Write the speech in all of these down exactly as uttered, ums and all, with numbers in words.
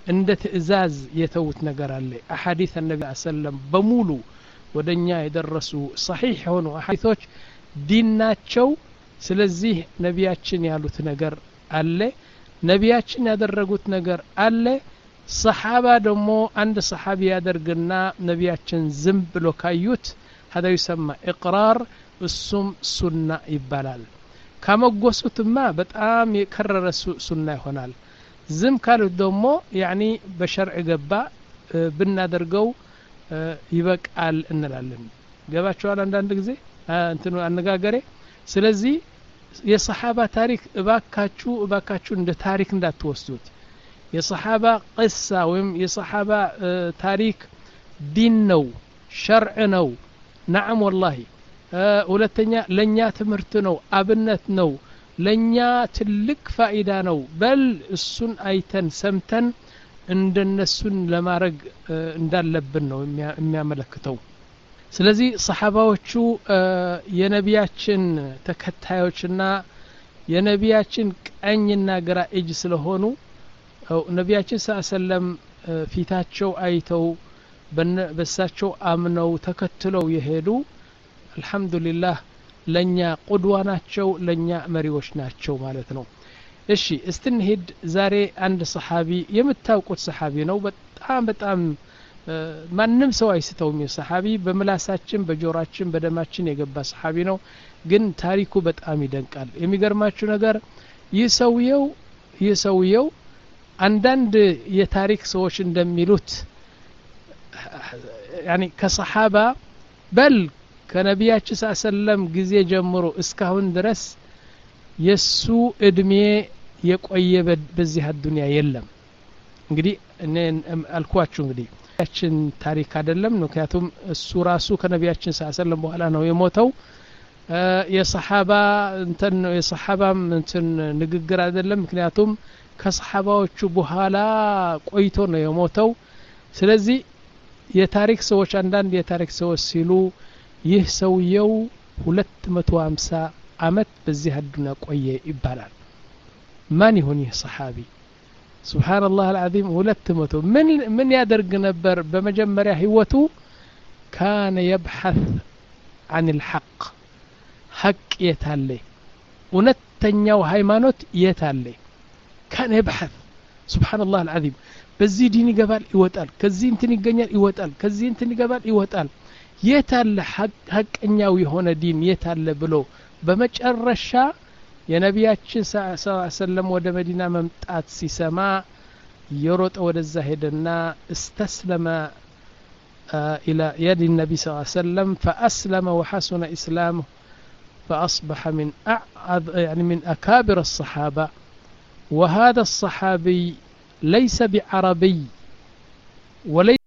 እንደ ትእዛዝ የተውት ነገር አለ አሐዲስ النبي صلى الله عليه وسلم በሙሉ ወደኛ የደረሱ صحيح ሆኖ አሐዲሶች ዲን ናቸው ስለዚህ ነቢያችን ያሉት ነገር አለ ነቢያችን ያደረጉት ነገር አለ ሰሃባ ደግሞ አንድ ሰሃቢ ያደርግና ነቢያችን ዝም ብሎ ካዩት هذا يسمى اقرار እሱም ሱና ይባላል ካመጎሱትማ በጣም የከረረ ሱና ይሆናል ዝም ካሉት ደግሞ ያኒ በሸርዕ ገባ ብናደርገው ይበቃል እንላለን ገባችኋል አንዳንድ ጊዜ እንትኑ አነጋገሬ ስለዚህ የሰሃባ ታሪክ እባካችሁ እባካችሁ እንደ ታሪክ እንዳትወስዱት የሰሃባ ቅሳ ወይም የሰሃባ ታሪክ ዲን ነው ሸርዕ ነው نعم والله ሁለተኛ ለኛ ትምህርት ነው አብነት ነው ለኛ ትልቅ ፋይዳ ነው በል እሱን አይተን ሰምተን እንደነሱን ለማረግ እንዳለብን ነው የሚያመለክተው ስለዚህ ሰሃባዎቹ የነቢያችን ተከታዮችና የነቢያችን ቀኝና ግራ እጅ ስለሆኑ ነቢያችን ሰለላም ፊታቸው አይተው በሳቸው አምነው ተከትለው የሄዱ አልহামዱሊላህ ለኛ ቁድዋ ናቸው ለኛ መሪዎች ናቸው ማለት ነው እሺ እስትንሄድ ዛሬ አንድ ሰሃቢ የምታውቁት ሰሃቢ ነው በጣም በጣም ማንንም ሰው አይስተውም የሰሃቢ በመላሳችን በጆራችን በደማችን የገባ ሰሃቢ ነው ግን ታሪኩ በጣም ይደንቃል የሚገርማችሁ ነገር ይሰውየው ይሰውየው አንዳንድ የታሪክ ሰዎች እንደሚሉት يعني ከሰሃባ በል ከነቢያችን ሰለላም ጊዜ ጀምሮ እስካሁን ድረስ የሱ እድሜ የቆየ በዚህ አዱንያ የለም እንግዲህ እኔ አልኳችሁ እንግዲህ ያችን ታሪክ አይደለም ምክንያቱም እሱ ራሱ ከነቢያችን ሰለላም በኋላ ነው የሞተው የሰሃባ እንትን የሰሃባም እንትን ንግግር አይደለም ምክንያቱም ከሰሃባዎቹ በኋላ ቆይቶ ነው የሞተው ስለዚህ የታሪክ ሰዎች አንዳንድ የታሪክ ሰዎች ሲሉ ይህ ሰውየው ሁለት መቶ ሃምሳ አመት በዚህ አዱንያ ቆየ ይባላል ማን ይሆን ይህ ሰሃቢ ሱብሃንአላህ العظيم ሁለት መቶ ምን ምን ያደርግ ነበር በመጀመሪያ ህይወቱ كان يبحث عن الحق حق የታለ እውነተኛው ሃይማኖት የታለ كان يبحث سبحان الله العظيم በዚህ ዲን ይገባል ይወጣል ከዚህ እንትን ይገኛል ይወጣል ከዚህ እንትን ይገባል ይወጣል የታለ ሐቀኛው የሆነ ዲን የታለ ብሎ በመጨረሻ የነቢያችን ሰለላም ወደ መዲና መምጣት ሲሰማ የሮጠ ወደዛ ሄደና استسلم الى يد النبي صلى الله عليه وسلم فاسلم وحسن اسلامه فاصبح من أعظ يعني من اكابر الصحابه وهذا الصحابي ليس بعربي وليس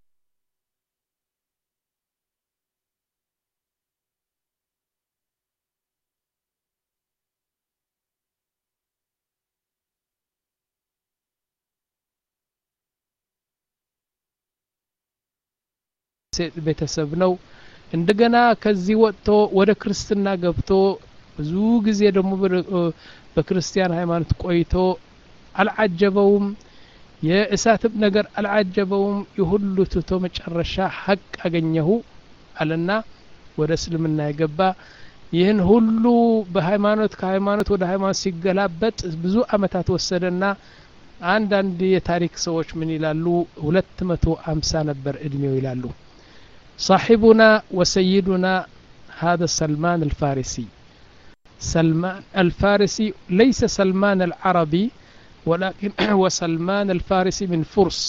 ቤተሰብ ነው እንደገና ከዚህ ወጥቶ ወደ ክርስትና ገብቶ ብዙ ጊዜ ደግሞ በክርስቲያን ሃይማኖት ቆይቶ አልዓጀበውም የእሳትም ነገር አልዓጀበውም ይሁሉ ትቶ መጨረሻ ሐቅ አገኘሁ አለና ወደ እስልምና የገባ ይህን ሁሉ በሃይማኖት ከሃይማኖት ወደ ሃይማኖት ሲገላበጥ ብዙ አመታት ወሰደና አንድ አንድ የታሪክ ሰዎች ምን ይላሉ ሁለት መቶ ሃምሳ ነበር እድሜው ይላሉ صاحبنا وسيدنا هذا سلمان الفارسي سلمان الفارسي ليس سلمان العربي ولكن هو سلمان الفارسي من فرس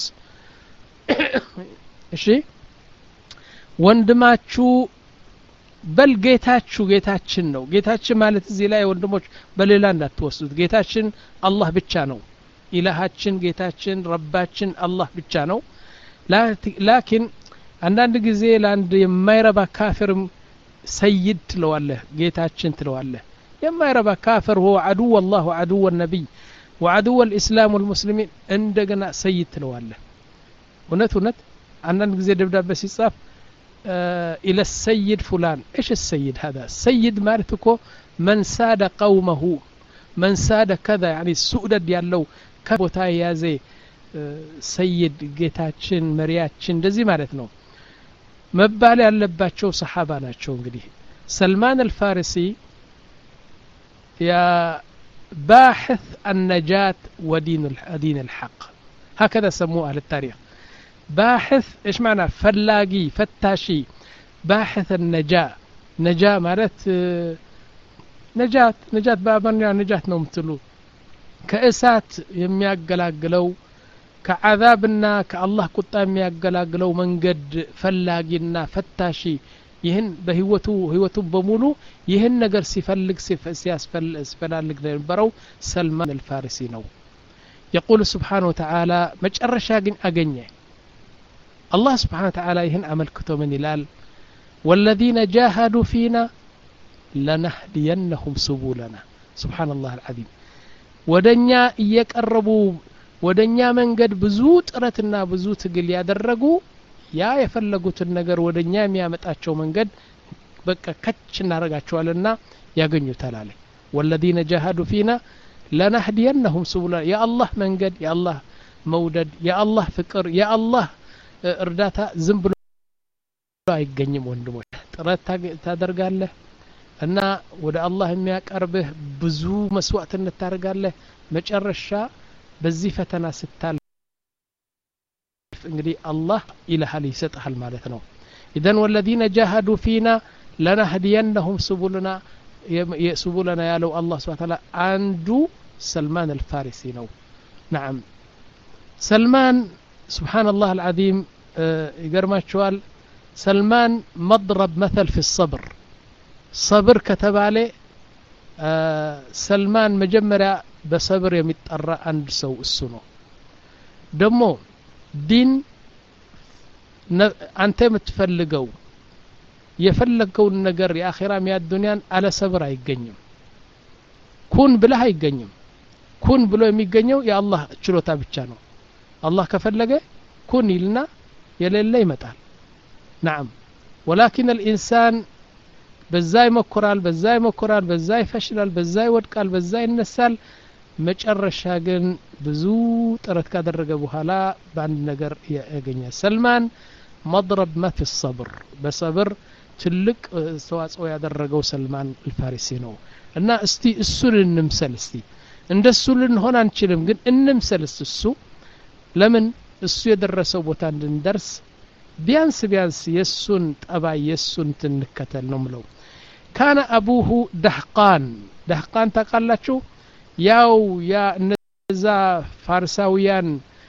እሺ ወንድማችሁ በል ጌታችሁ ጌታችን ነው ጌታችን ማለት እዚህ ላይ ወንድሞች በሌላ እንዳትወስዱት ጌታችን አላህ ብቻ ነው ኢላሃችን ጌታችን ረባችን አላህ ብቻ ነው ላኪን አንዳንድ ጊዜ ለአንድ የማይረባ ካፍርም ሰይድ ትለዋለህ ጌታችን ትለዋለህ የማይረባ ካፍር هو عدو الله وعدو النبي وعدو الإسلام والمسلمين እንደገና ሰይድ ትለዋለህ እውነት እውነት አንዳንድ ጊዜ ደብዳቤ ሲጻፍ الى السيد فلان ايش السيد هذا السيد معناته من ساد قومه من ساد كذا يعني السؤدد ያለው ከቦታ ያዘ ሰይድ ጌታችን መሪያችን እንደዚህ ማለት ነው መባል ያለባቸው ሰሃባ ናቸው እንግዲህ سلمان الفارسي يا باحث النجاة ودين دين الحق هكذا سموه أهل التاريخ باحث إيش معنى فلاقي فتاشي باحث النجاة نجاة مالت نجاة نجاة بابا نجاة نومتلو كأسات يميقلاقلو كعذابنا كالله قطع يميقلاقلو من قد فلاقينا فتاشي ይህን በህይወቱ ህይወቱ በሙሉ ይህን ነገር ሲፈልግ ሲያስፈል ሲፈላልግ የነበረው ሰልማን አልፋሪሲ ነው يقول سبحانه وتعالى መጨረሻ ግን አገኘ الله سبحانه وتعالى ይህን አመልክቶ ምን ይላል والذين جاهدوا فينا لنهدينهم سبلنا سبحان الله العظيم ወደኛ እየቀረቡ ወደኛ መንገድ ብዙ ጥረትና ብዙ ትግል ያደረጉ ያ የፈለጉትን ነገር ወደኛ የሚያመጣቸው መንገድ በቃ ከች እናረጋቸዋልና ያገኙታል አለ والذين جاهدوا فينا لنهدينهم سبلنا يا الله መንገድ يا الله መውደድ يا الله ፍቅር يا الله እርዳታ ዝም ብሎ አይገኝም ወንድሞች ጥረት ታደርጋለህ እና ወደ አላህ የሚያቀርብህ ብዙ መስዋዕትነት ታደርጋለህ መጨረሻ በዚህ ፈተና ስታል እንግዲህ አላህ ኢላሃል ይሰጣል ማለት ነው اذا والذين جاهدوا فينا لنهدينهم سبلنا سبلنا ያለው አላህ Subhanahu Wa Ta'ala አንዱ سلمان الفارسي ነው نعم سلمان سبحان الله العظيم يገርማቸዋል سلمان مضرب مثل في الصبر صبر ከተባለ سلمان መጀመሪያ በصبر የሚጠራ አንድ ሰው እሱ ነው ደሞ ዲን አንተ የምትፈልገው የፈለገው ነገር የአኺራም ያዱንያን አለ ሰብር አይገኝም ኩን ብለህ አይገኝም ኩን ብሎ የሚገኘው የአላህ ችሎታ ብቻ ነው አላህ ከፈለገ ኩን ይልና የሌለ ይመጣል نعم ولكن الانسان በዛ ይመከራል በዛ ይመከራል በዛ ይፈሽላል በዛ ይወድቃል በዛ ይነሳል መጨረሻ ግን ብዙ ጥረት ካደረገ በኋላ በአንድ ነገር ያገኛል ሰልማን مضرب ما في الصبر በصبر ትልቅ ተዋጽኦ ያደረገው ሰልማን አልፋሪሲ ነው እና እስቲ እሱን እንምሰል እስቲ እንደሱ ልንሆን አንችልም ግን እንምሰል እሱ ለምን እሱ የደረሰው ቦታ እንድንደርስ ቢያንስ ቢያንስ የሱን ጠባይ የሱን ትንከተል ነው ምለው كان ابوه دهقان دهقان ታቃላችሁ ያው ያ እነዛ ፋርሳውያን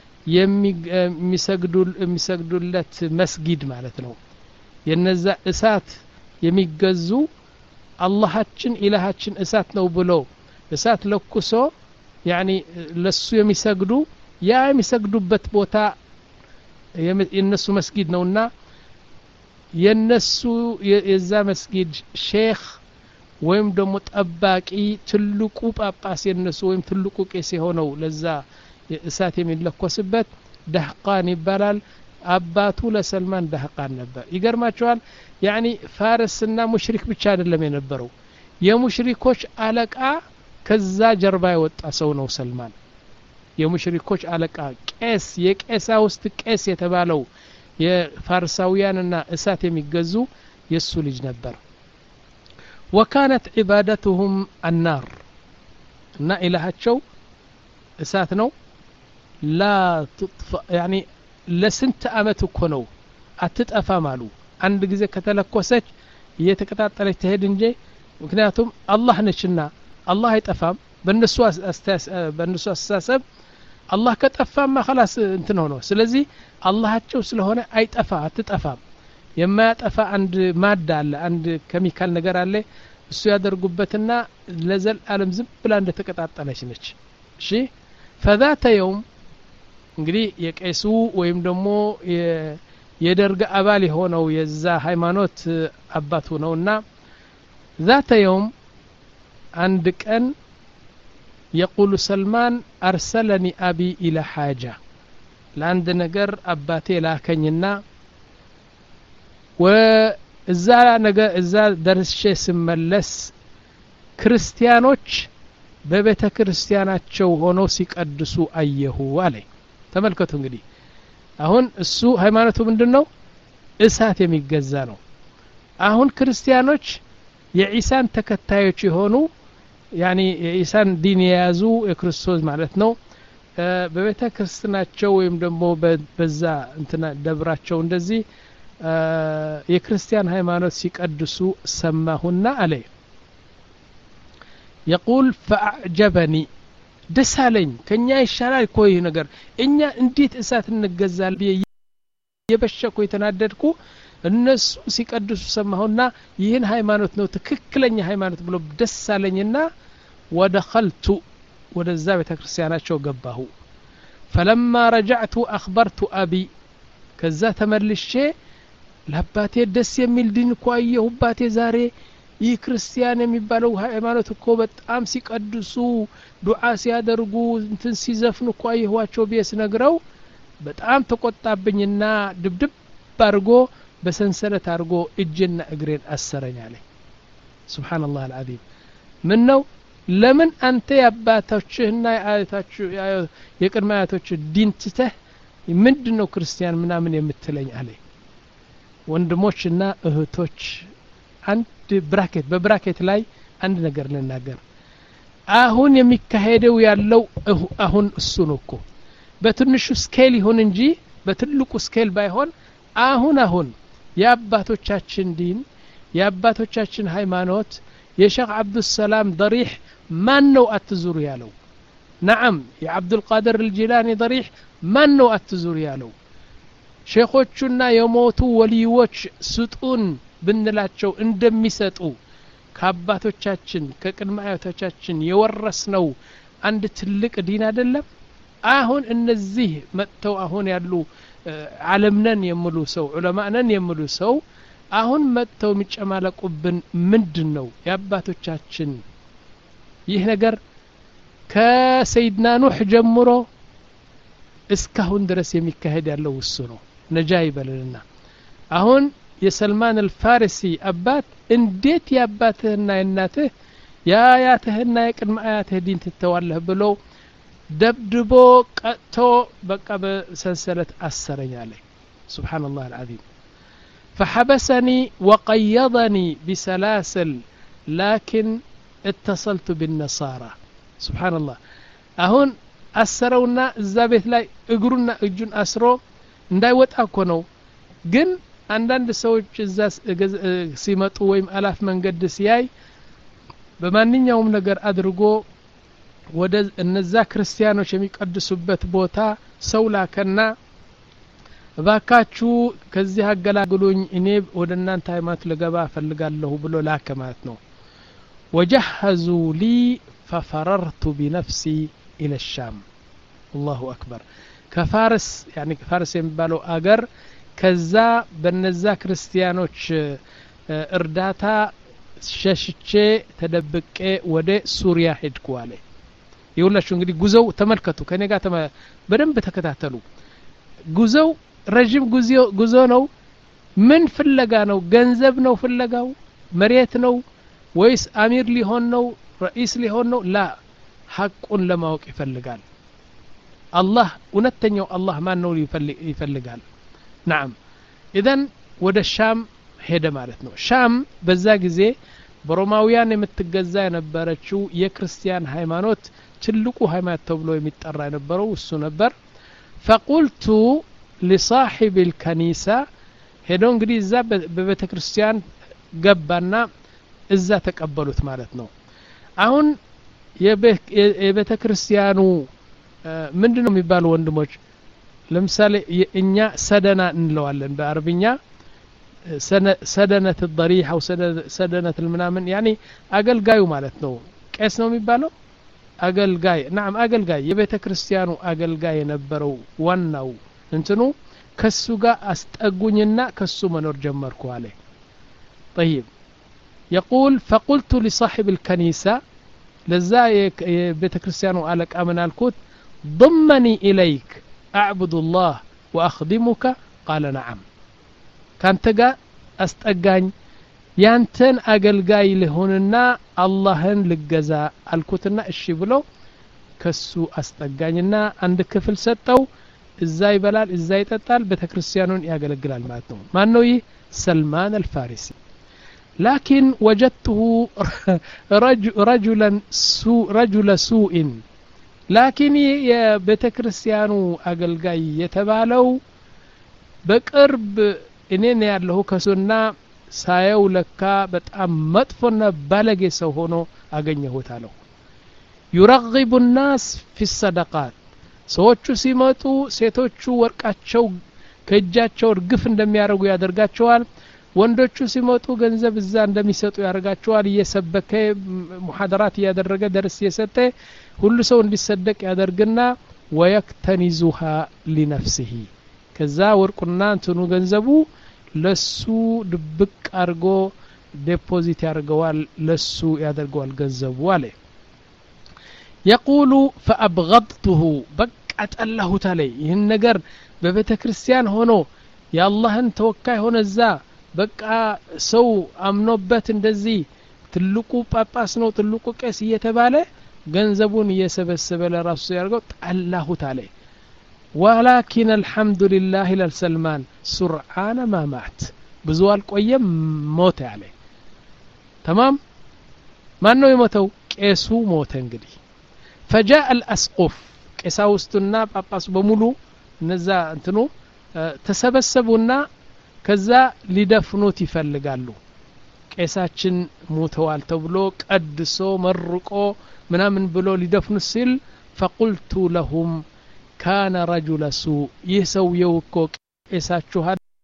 የሚሰግዱ የሚሰግዱለት መስጊድ ማለት ነው የነዛ እሳት የሚገዙ አላህችን ኢላሃችን እሳት ነው ብሎ እሳት ለኩሶ يعني ለሱ የሚሰግዱ ያ የሚሰግዱበት ቦታ የነሱ መስጊድ ነውና የነሱ የዛ መስጊድ ሼክ ወይም ደግሞ ጠባቂ ትልቁ ጳጳስ የነሱ ወይም ትልቁ ቄስ የሆነው ለዛ እሳት የሚለኮስበት ደህቃን ይባላል አባቱ ለሰልማን ደህቃን ነበር ይገርማቸዋል يعني ፋርስና ሙሽሪክ ብቻ አይደለም የነበረው የሙሽሪኮች አለቃ ከዛ ጀርባ የወጣ ሰው ነው ሰልማን የሙሽሪኮች አለቃ ቄስ የቄሳ ውስጥ ቄስ የተባለው የፋርሳውያንና እሳት የሚገዙ የሱ ልጅ ነበር وكانت عبادتهم النار እና ኢላሃቸው እሳት ነው لا تطفأ يعني ለስንት አመት እኮ ነው አትጠፋም አሉ አንድ ጊዜ ከተለኮሰች እየተቀጣጠለች ትሄድ እንጂ ምክንያቱም አላህ ነችና አላህ አይጠፋም በእነሱ በእነሱ አስተሳሰብ አላህ ከጠፋማ خلاص እንትን ሆኖ ስለዚህ አላህቸው ስለሆነ አይጠፋ አትጠፋም የማያጠፋ አንድ ማዳ አለ አንድ ኬሚካል ነገር አለ እሱ ያደርጉበትና ለዘል ዓለም ዝም ብላ እንደተቀጣጠለች ነች እሺ فذات يوم እንግዲህ የቄሱ ወይም ደግሞ የደርግ አባል ሆነው የዛ ሃይማኖት አባቱ ነውና ذات يوم عند كان يقول سلمان أرسلني أبي إلى حاجة لعند نجر أباتي لاكنينا وإذا نجر إذا درس شيء سملس كريستيانوش ببيت كريستيانات شو هنو سيقدسوا أيه عليه ተመልከቱ እንግዲህ አሁን እሱ ሃይማኖቱ ምንድነው እሳት የሚገዛ ነው አሁን ክርስቲያኖች የኢሳን ተከታዮች የሆኑ ያኒ የኢሳን ዲን የያዙ የክርስቶስ ማለት ነው በቤተ ክርስቲያናቸው ወይም ደግሞ በዛ እንትና ደብራቸው እንደዚህ የክርስቲያን ሃይማኖት ሲቀድሱ ሰማሁና አለ يقول فاعجبني ደሳለኝ ከኛ ይሻላል እኮ ይሄ ነገር እኛ እንዴት እሳት እንገዛል የበሸኩ የተናደድኩ እነሱ ሲቀድሱ ሰማሁና ይህን ሃይማኖት ነው ትክክለኛ ሃይማኖት ብሎ ደሳለኝና ودخلت ወደዛ ቤተ ክርስቲያናቸው ገባሁ فلما رجعت اخبرت ابي ከዛ ተመልሼ ለአባቴ ደስ የሚል ዲን እኮ አየሁባቴ ዛሬ ይህ ክርስቲያን የሚባለው ሃይማኖት እኮ በጣም ሲቀድሱ ዱዓ ሲያደርጉ እንትን ሲዘፍኑ እኮ አየኋቸው ቢስ ነግረው በጣም ተቆጣብኝና ድብድብ አድርጎ በሰንሰለት አድርጎ እጅና እግሬን አሰረኝ አለኝ ሱብሃንአላህ አልዓዚም ምን ነው ለምን አንተ ያባታችሁና ያያታችሁ የቅድመ አያቶች ዲን ትተህ ምንድነው ክርስቲያን ምናምን የምትለኝ አለኝ ወንድሞችና እህቶች አንድ ብራኬት በብራኬት ላይ አንድ ነገር ልናገር አሁን የሚካሄደው ያለው አሁን እሱ ነው እኮ በትንሹ ስኬል ይሁን እንጂ በትልቁ ስኬል ባይሆን አሁን አሁን የአባቶቻችን ዲን የአባቶቻችን ሃይማኖት የሼክ አብዱል ሰላም ضريح ማን ነው አትዙሩ ያለው نعم የአብዱል ቃድር الجيلاني ضريح ማን ነው አትዙሩ ያለው ሼኾቹና የሞቱ ወሊዎች ስጡን ብንላቸው እንደሚሰጡ ከአባቶቻችን ከቅድመ አያቶቻችን የወረስነው አንድ ትልቅ ዲን አይደለም አሁን እነዚህ መጥተው አሁን ያሉ ዓለምነን የምሉ ሰው ዑለማነን የምሉ ሰው አሁን መጥተው የሚጨማለቁብን ምንድነው የአባቶቻችን ይህ ነገር ከሰይድና ኑህ ጀምሮ እስካሁን ድረስ የሚካሄድ ያለው እሱ ነው ነጃ ይበልልና አሁን የሰልማን አልፋሪሲ አባት እንዴት ያባትህና የናትህ ያያትህና የቅድመ አያትህ ዲን ትተዋለህ ብሎ ደብድቦ ቀጥቶ በቃ በሰንሰለት አሰረኝ አለኝ ሱብሃንአላህ አልዓዚም فحبسني وقيضني بسلاسل لكن اتصلت بالنصارى سبحان الله አሁን አሰረውና እዛ ቤት ላይ እግሩና እጁን አስሮ እንዳይወጣ እኮ ነው ግን አንዳንድ ሰዎች እዛ ሲመጡ ወይም አላፍ መንገድ ሲያይ በማንኛውም ነገር አድርጎ ወደ እነዛ ክርስቲያኖች የሚቀድሱበት ቦታ ሰው ላከና ባካቹ ከዚህ አገላግሉኝ እኔ ወደ እናንተ ሃይማኖት ለገባ ፈልጋለሁ ብሎ ላከ ማለት ነው وجهزوا لي ففررت بنفسي الى الشام الله اكبر كفارس يعني كفارس የሚባለው አገር ከዛ በነዛ ክርስቲያኖች እርዳታ ሸሽቼ ተደብቄ ወደ ሱሪያ ሄድኩ አለ ይውላችሁ እንግዲህ ጉዞው ተመልከቱ ከኔ ጋር በደንብ ተከታተሉ ጉዞው ረጅም ጉዞ ነው ምን ፍለጋ ነው ገንዘብ ነው ፍለጋው መሬት ነው ወይስ አሚር ሊሆን ነው رئيس ሊሆን ነው ላ ሐቁን ለማወቅ ይፈልጋል አላህ እውነተኛው አላህ ማን ነው ይፈልጋል نعم اذن ወደ ሻም ሄደ ማለት ነው ሻም በዛ ጊዜ በሮማውያን የምትገዛ የነበረችው የክርስቲያን ሃይማኖት ትልቁ ሃይማኖት ተብሎ የሚጠራ የነበረው እሱ ነበር فقلت لصاحب الكنيسة ሄዶ እንግዲህ እዛ በቤተ ክርስቲያን ገባና እዛ ተቀበሉት ማለት ነው አሁን የቤተ ክርስቲያኑ ምንድነው የሚባለው ወንድሞች ለምሳሌ እኛ ሰደና እንለዋለን በአረብኛ ሰደነት الضريح او ሰደነት المنامن يعني አገልጋዩ ማለት ነው ቄስ ነው የሚባለው አገልጋይ نعم አገልጋይ የቤተ ክርስቲያኑ አገልጋይ የነበረው ዋናው እንትኑ ከሱ ጋር አስጠጉኝና ከሱ መኖር ጀመርኩ አለ طيب يقول فقلت لصاحب الكنيسة لذا የቤተ ክርስቲያኑ አለቃ ምን አልኩት ضمني اليك اعبد الله واخدمك قال نعم ካንተ ጋር አስጠጋኝ ያንተን አገልጋይ ለሆንና አላህን ልገዛ አልኩትና እሺ ብሎ ከሱ አስጠጋኝና አንድ ክፍል ሰጠው እዛ ይበላል እዛ ይጠጣል ቤተክርስቲያኑን ያገለግላል ማለት ነው ማን ነው ይህ سلمان الفارسي لكن وجدته رجلا سوء رجل سوء لكن ቤተክርስቲያኑ አገልጋይ የተባለው በቅርብ እኔን ያለው ከሱና ሳየው ለካ በጣም መጥፎና ባለጌ ሰው ሆኖ አገኘሁት አለው يرغب الناس في الصدقات ሰዎቹ ሲመጡ ሴቶቹ ወርቃቸው ከእጃቸው እርግፍ እንደሚያረጉ ያደርጋቸዋል ወንዶቹ ሲመጡ ገንዘብ እዛ እንደሚሰጡ ያደርጋቸዋል እየሰበከ ሙሐደራት ያደረገ ደርስ የሰጠ ሁሉ ሰው እንዲሰደቅ ያደርግና ويكتنزها لنفسه ከዛ ወርቁና እንትኑ ገንዘቡ ለሱ ድብቅ አርጎ ዲፖዚት ያርገዋል ለሱ ያደርገዋል ገንዘቡ አለ يقول فأبغضته بقعت الله تعالى ይህን ነገር በቤተክርስቲያን ሆኖ ያላህን ተወካይ ሆነ እዛ በቃ ሰው አምኖበት እንደዚህ ትልቁ ጳጳስ ነው ትልቁ ቄስ እየተባለ ገንዘቡን እየሰበሰበ ለራሱ ያርገው አላሁ تعالى ولكن الحمد لله لسلمان سرعان ما مات ብዙ አልቆየም ሞተ ያለ تمام ማን ነው የሞተው ቄሱ ሞተ እንግዲህ فجاء الاسقف ቄሳውስቱና ጳጳስ በሙሉ እነዛ እንትኑ ተሰበሰቡና ከዛ ሊደፍኑት ይፈልጋሉ ቄሳችን ሞተዋል ተብሎ ቀድሶ መርቆ ምናምን ብሎ ሊደፍኑት ሲል فقلت لهم كان رجل سوء يسويو እኮ ቄሳችሁ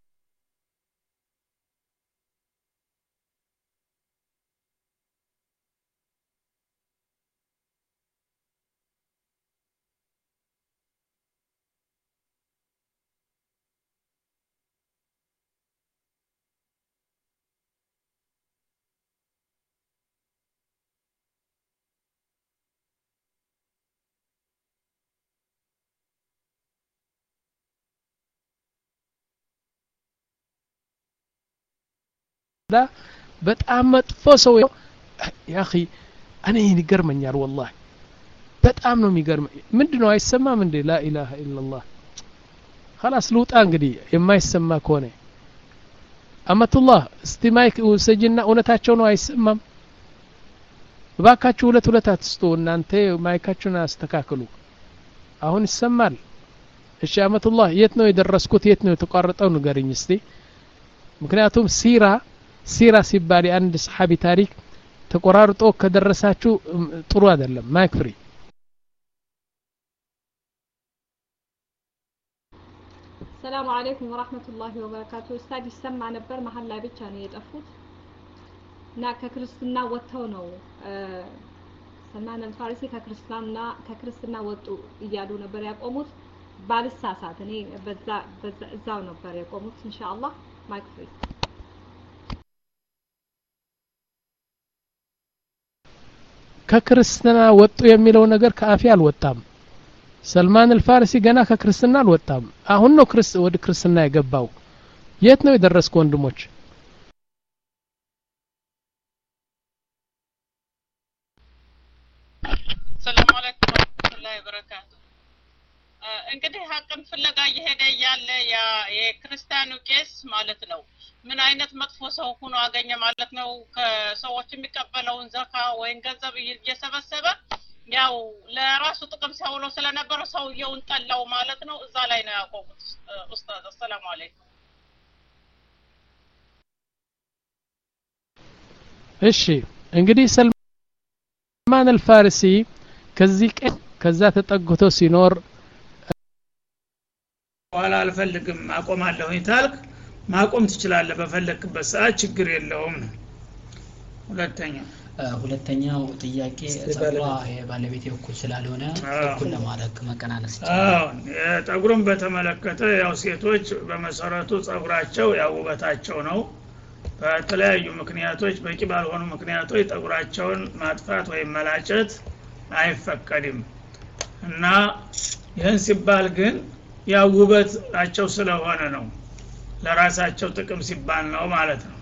لا በጣም መጥፎ ሰው يا اخي انا ይገርመኛል والله በጣም ነው የሚገርመኝ ምንድነው አይሰማም እንዴ لا اله الا الله خلاص ልውጣ እንግዲህ የማይሰማ ከሆነ አመቱላህ እስቲ ማይክ ወሰጅና እውነታቸው ነው አይሰማም ባካችሁ ሁለት ሁለት አትስጡ እናንተ ማይካችሁን አስተካክሉ አሁን ይሰማል እሺ አመቱላህ የት ነው የደረስኩት የት ነው የተቋረጠው ንገረኝ እስቲ ምክንያቱም ሲራ ሲራ ሲባል አንድ ሰሃቢ ታሪክ ተቆራርጦ ከደረሳችሁ ጥሩ አይደለም ማይክ ፍሪ السلام عليكم ورحمة الله وبركاته استاذ يسمع ነበር መሐል ላይ ብቻ ነው የጠፉት እና ከክርስትና ወጥተው ነው ሰልማን አልፋሪሲ ከክርስትና ከክርስትና ወጡ እያሉ ነበር ያቆሙት ባልሳሳት እኔ በዛ በዛው ነበር ያቆሙት ኢንሻአላህ ማይክ ፍሪ ከክርስትና ወጡ የሚለው ነገር ከአፊ አልወጣም ሰልማን አልፋሪሲ ገና ከክርስትና አልወጣም አሁን ነው ክርስ ወደ ክርስትና የገባው የት ነው የደረስከው ወንድሞች ሰላም አለይኩም ወራህመቱላሂ ወበረካቱ እንግዲህ ሀቅን ፍለጋ እየሄደ ያለ ያ የክርስቲያኑ ቄስ ማለት ነው ምን አይነት መጥፎ ሰው ሆኖ አገኘ ማለት ነው ከሰዎች የሚቀበለውን ዘካ ወይን ገንዘብ እየሰበሰበ ያው ለራሱ ጥቅም ሲያውለው ስለነበረ ሰውየውን ጠላው ማለት ነው እዛ ላይ ነው ያቆሙት ኡስታዝ ሰላም አለይኩም እሺ እንግዲህ ሰልማን አልፋሪሲ ከዚህ ከዛ ተጠግቶ ሲኖር ዋላ አልፈልግም አቆማለሁ ይታልክ ማቆም ትችላለህ በፈለክበት ሰዓት ችግር የለውም ነው ሁለተኛው ሁለተኛው ጥያቄ ጸጉሯ የባለቤቴ እኩል ስላልሆነ እኩል ለማድረግ መቀናነስ ይችላል አዎ የጸጉሩን በተመለከተ ያው ሴቶች በመሰረቱ ጸጉራቸው ያው ውበታቸው ነው በተለያዩ ምክንያቶች በቂ ባልሆኑ ምክንያቶች ጸጉራቸውን ማጥፋት ወይም መላጨት አይፈቀድም እና ይህን ሲባል ግን ያው ውበታቸው ስለሆነ ነው ለራሳቸው ጥቅም ሲባል ነው ማለት ነው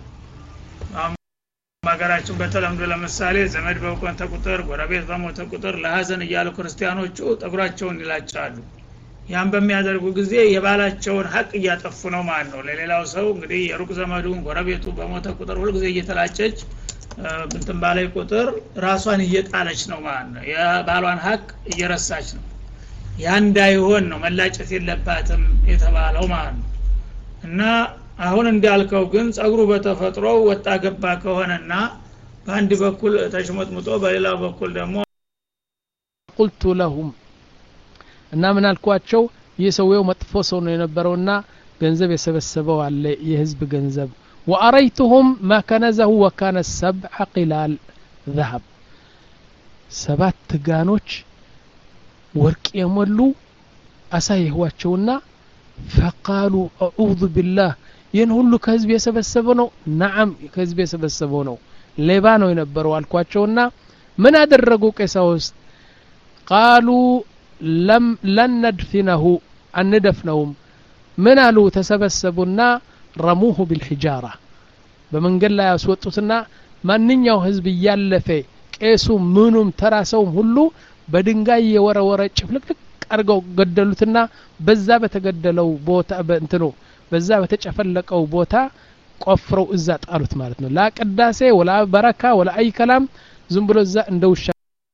ማገራችን በተለምዶ ለምሳሌ ዘመድ በቆንተ ቁጥር ጎረቤት በሞተ ቁጥር ለሐዘን እያሉ ክርስቲያኖቹ ጠጉራቸውን ይላጫሉ ያን በሚያደርጉ ጊዜ የባላቸውን ሀቅ እያጠፉ ነው ማለት ነው ለሌላው ሰው እንግዲህ የሩቅ ዘመዱን ጎረቤቱ በሞተ ቁጥር ሁሉ ጊዜ እየተላጨች እንትን ባለ ቁጥር ራሷን እየጣለች ነው ማለት ነው የባሏን ሀቅ እየረሳች ነው ያ እንዳይሆን ነው መላጨት የለባትም የተባለው ማለት ነው እና አሁን እንዳልከው ግን ጸጉሩ በተፈጥሮ ወጣ ገባ ከሆነና በአንድ በኩል ተሽሞጥሙጦ በሌላው በኩል ደግሞ قلت لهم እና ምን አልኳቸው የሰውየው መጥፎ ሰው ነው የነበረውና ገንዘብ የሰበሰበው አለ የህዝብ ገንዘብ وأريتهم ما كنزه وكان السبع قلال ذهب ሰባት ጋኖች ወርቅ የሞሉ አሳይኋቸውና فقالوا أعوذ بالله ይህን ሁሉ ከህዝብ የሰበሰበው ነው نعم ከህዝብ የሰበሰበው ነው ሌባ ነው የነበረው አልኳቸውና ምን አደረጉ ቀሳውስት قالوا لم لن ندفنه أندفنهم من قالوا تسبسبنا رموه بالحجارة بمنقل لا يسوطتنا ማንኛው ህዝብ ያለፈ ቄሱ ምኑም ተራሰውም ሁሉ በድንጋይ የወረወረ ጭፍልቅልቅ አርገው ገደሉትና በዛ በተገደለው ቦታ በእንትኑ በዛ በተጨፈለቀው ቦታ ቆፍረው እዛ ጣሉት ማለት ነው ላ ቅዳሴ ወላ በረካ ወላ አይ ከላም ዝም ብሎ እዛ እንደውሻ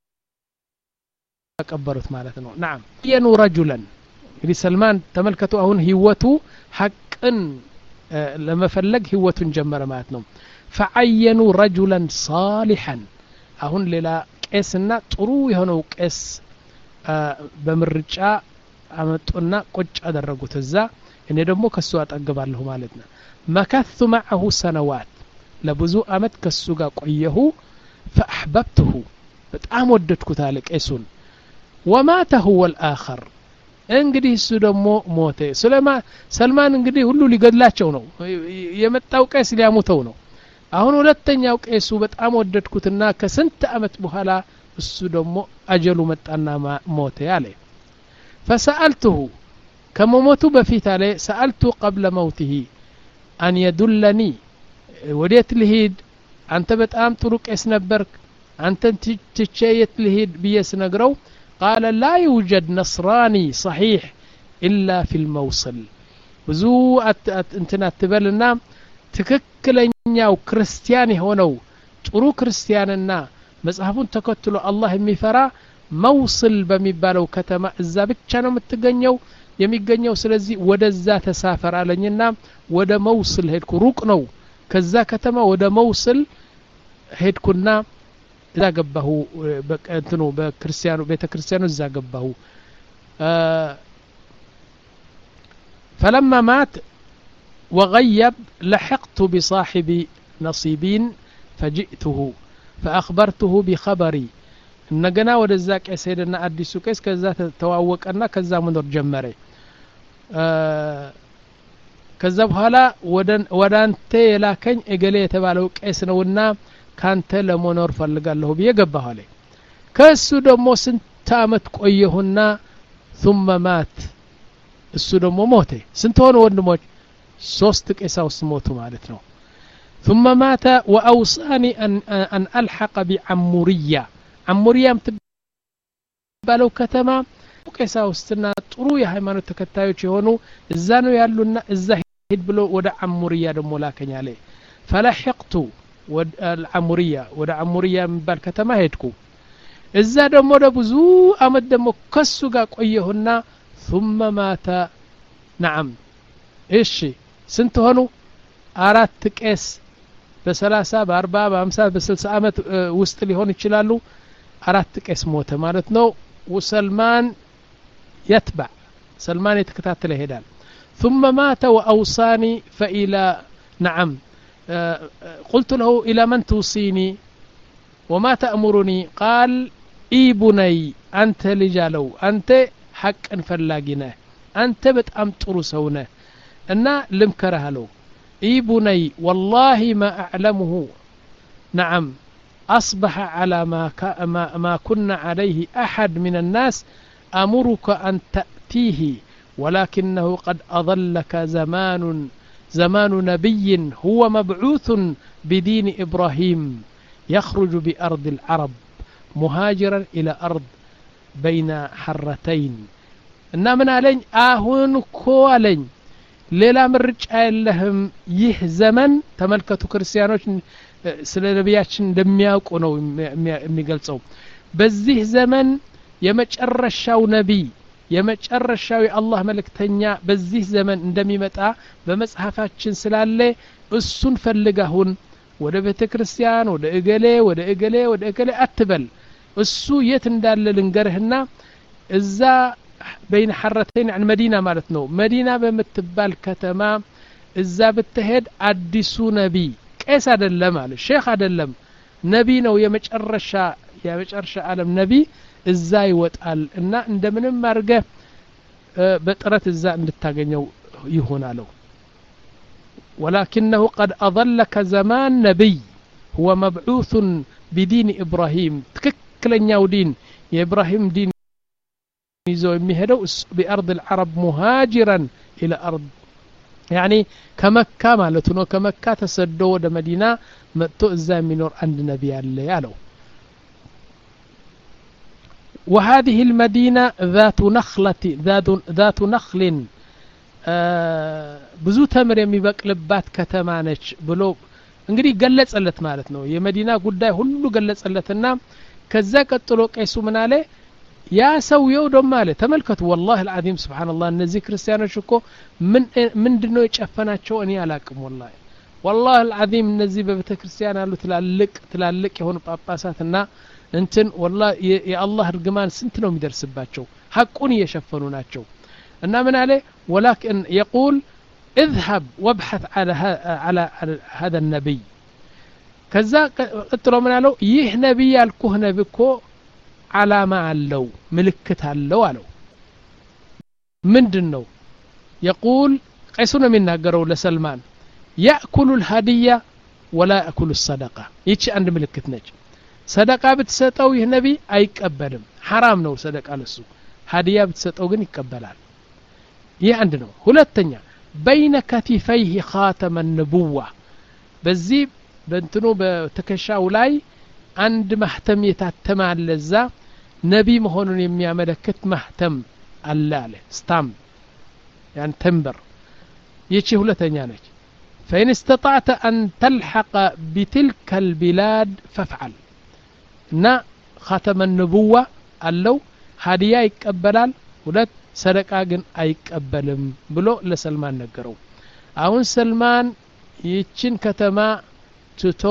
ቀበሩት ማለት ነው نعم የኑ رجلا እንግዲህ ሰልማን ተመልከቱ አሁን ህይወቱ ሐቅን ለመፈለግ ህይወቱን ጀመረ ማለት ነው فعينوا رجلا صالحا አሁን ሌላ ቄስና ጥሩ የሆነው ቄስ በምርጫ አመጡና ቁጭ አደረጉት እዛ እኔ ደግሞ ከሱ አጠግባለሁ ማለት ነው مكثت معه سنوات ለብዙ አመት ከሱ ጋር ቆየሁ فاحببته በጣም ወደድኩት አለ ቄሱን ومات هو الآخر እንግዲህ እሱ ደግሞ ሞተ ሰለማን ሰልማን እንግዲህ ሁሉ ሊገድላቸው ነው የመጣው ቄስ ሊያሞተው ነው አሁን ሁለተኛው ቄሱ በጣም ወደድኩትና ከስንት አመት በኋላ እሱ ደግሞ አጀሉ መጣና ሞተ ያለ فسألته ከመሞቱ በፊት አለ سألته قبل موته أن يدلني ወዴት ልሂድ አንተ በጣም ጥሩ ቄስ ነበርክ አንተን ትቼየት ልሂድ ብዬስ ነግረው قال لا يوجد نصراني صحيح إلا في الموصل ብዙ እንትና ተበልና ትክክለኛው ክርስቲያን የሆነው ጥሩ ክርስቲያንና መጽሐፉን ተከትሎ አላህ የሚፈራ መውስል በሚባለው ከተማ እዛ ብቻ ነው የምትገኘው የሚገኘው ስለዚህ ወደዛ ተሳፈር አለኝና ወደ መውስል ሄድኩ ሩቅ ነው ከዛ ከተማ ወደ መውስል ሄድኩና እዛ ገባሁ በእንትኑ በክርስቲያኑ ቤተክርስቲያኑ እዛ ገባሁ فلما مات وغيب لحقت بصاحب نصيبين فجئته فأخبرته بخبري نجنا ወደዛ ቄስ ሄደና አዲሱ ቄስ ከዛ ተዋወቀና ከዛ መኖር ጀመረ ከዛ በኋላ ወደ አንተ የላከኝ እገሌ የተባለው ቄስ ነውና ካንተ ለመኖር ፈልጋለሁ ብዬ ገባሁ አለ ከሱ ደግሞ ስንት አመት ቆየሁና ثم مات እሱ ደግሞ ሞተ ስንት ሆነ ወንድሞች ሶስት ቄሳውስ ሞቱ ማለት ነው ثم مات واوصاني ان ان الحق بعموريه عموريه ምትባለው ከተማ ቄሳውስትና ጥሩ የሃይማኖት ተከታዮች የሆኑ እዛ ነው ያሉና እዛ ሄድ ብሎ ወደ عموريه ደግሞ ላከኝ አለ فلحقت والعموريه ወደ عموريه የሚባል ከተማ ሄድኩ እዛ ደግሞ ለብዙ አመት ደግሞ ከሱ ጋር ቆየሁና ثم مات نعم እሺ ስንት ሆኑ አራት ቄስ በ30 በ40 በ50 በ60 አመት ውስጥ ሊሆን ይችላሉ አራት ቄስ ሞተ ማለት ነው ወሰልማን يتبع سلمان يتكتاتل هدال ثم مات وأوصاني فإلى نعم قلت له إلى من توصيني وما تأمرني قال إي بني أنت لجالو أنت حق فلاقنا أنت بتأمطر سونا أن لم كرهلو إي بني والله ما أعلمه نعم أصبح على ما, ما, ما كنا عليه أحد من الناس أمرك أن تأتيه ولكنه قد أظلك زمان زمان نبي هو مبعوث بدين إبراهيم يخرج بأرض العرب مهاجرا إلى أرض بين حرتين እና ምን አለኝ አሁን እኮ አለኝ ሌላ ምርጫ የለህም ይህ ዘመን ተመልከቱ ክርስቲያኖች ስለ ነብያችን እንደሚያውቁ ነው የሚገልጸው በዚህ ዘመን የመጨረሻው ነብይ የመጨረሻው የአላህ መልእክተኛ በዚህ ዘመን እንደሚመጣ በመጽሐፋችን ስላለ እሱን ፈልጋሁን ወደ ቤተ ክርስቲያን ወደ እገሌ ወደ እገሌ ወደ እገሌ አትበል እሱ የት እንዳለ ልንገርህና እዛ بين حرتين عن مدينة ማለት ነው መዲና በመትባል ከተማ እዛ ብትሄድ አዲሱ ነብይ ቄስ አይደለም ማለት ሼክ አይደለም ነብይ ነው የመጨረሻ የመጨረሻ ዓለም ነብይ እዛ ይወጣል እና እንደምንም አርገ በጥረት እዛ እንድታገኘው ይሆናል ولكنه قد أضلك زمان نبي هو مبعوث بدين إبراهيم تككلنياو دين يا إبراهيم دين يزو يمهدو بأرض العرب مهاجرا إلى أرض يعني كمكة مالتنا كمكة تسدو ود مدينة متو إزاي منور عند نبي الله يالو وهذه المدينة ذات نخلة ذات ذات نخل ብዙ ተምር የሚበቅልባት ከተማ ነች ብሎ እንግዲህ ገለጸለት ማለት ነው የመዲና ጉዳይ ሁሉ ገለጸለትና ከዛ ቀጥሎ ቀይሱ ምን አለ ያ ሰውየው ደም አለ ተመልከቱ والله العظيم سبحان الله እነዚህ ክርስቲያኖች እኮ ምን ምንድነው የጨፈናቸው እኔ አላቅም والله والله العظيم እነዚህ በቤተ ክርስቲያን አሉ ትላልቅ ትላልቅ የሆኑ ጳጳሳትና እንትን والله የአላህ እርግማን ስንት ነው የሚደርስባቸው ሐቁን እየሸፈኑ ናቸው እና ምን አለ ولكن يقول اذهب وابحث على على هذا النبي كذا قتلوا من قالوا ይህ ነብይ ያልኩህ ነብይ እኮ علامه አለው ምልክት አለው አለው ምንድነው يقول قيسون የሚናገረው ለሰልማን ياكل الهديه ولا ياكل الصدقه ይቺ አንድ ምልክት ነች ሰደቃ ብትሰጠው ይህ ነብይ አይቀበልም حرام ነው ሰደቃ ለሱ ሀዲያ ብትሰጠው ግን ይቀበላል ይህ አንድ ነው ሁለተኛ بين كتفيه خاتم النبوة በዚህ በእንትኑ በተከሻው ላይ አንድ ማህተም የታተመ አለ እዛ ነብይ መሆኑን የሚያመለክት ማህተም አለ አለ ስታም ያን ተንበር ይቺ ሁለተኛ ነች فإن استطعت أن تلحق بتلك البلاد فافعل እና خاتم النبوة አለው ሀዲያ ይቀበላል ሁለት ሰደቃ ግን አይቀበልም ብሎ ለሰልማን ነገረው አሁን ሰልማን ይችን ከተማ ትቶ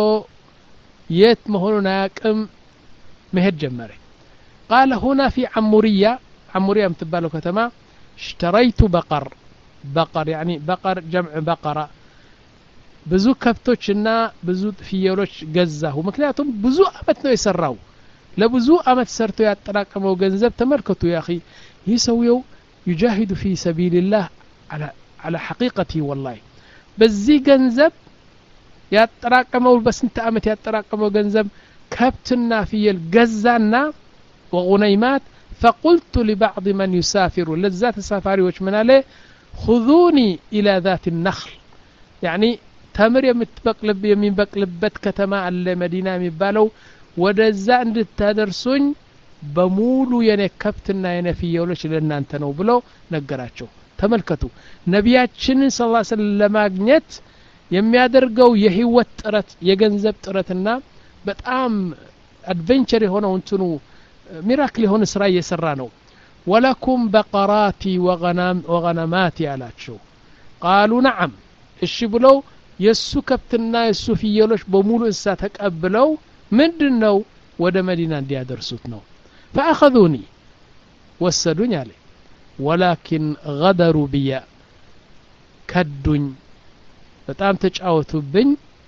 የት መሆኑን አያቅም መሄድ ጀመረ قال هنا في عمورية عمورية متبالو كتما اشتريت بقر بقر يعني بقر جمع بقرة بزو كبتوشنا بزو فيولوش جزاه مكنياتهم بزو أمت نو يسراو لبزو أمت سرتو يتراكمو جنزب تمركتو يا أخي يسويو يجاهد في سبيل الله على على حقيقته والله بزي جنزب يتراكمو بس انت أمت يتراكمو جنزب كبتنا في الجزانا وغنيمات فقلت لبعض من يسافر لذات السفاري وش من عليه خذوني إلى ذات النخل يعني تمر يمتبقلب يمين بقلبت كتما المدينة مبالو ودزا عند التدرسون በሙሉ የኔ ከብትና የኔ ፍየሎች ለእናንተ ነው ብሎ ነገራቸው ተመልከቱ ነብያችን ሰለላሁ ዐለይሂ ወሰለም ለማግኘት የሚያደርገው የህይወት ጥረት የገንዘብ ጥረትና በጣም አድቬንቸር የሆነው እንትኑ ሚራክል የሆነ ስራ እየሰራ ነው ወለኩም በቀራቲ ወገናም ወገናማት ያላቸው قالوا نعم እሺ ብለው የሱ ከብትና የሱ ፍየሎች በሙሉ እንሳ ተቀብለው ምንድነው ወደ መዲና እንዲያደርሱት ነው فأخذوني وسدوني عليه ولكن غدروا بي كدوني በጣም ተጫወቱብኝ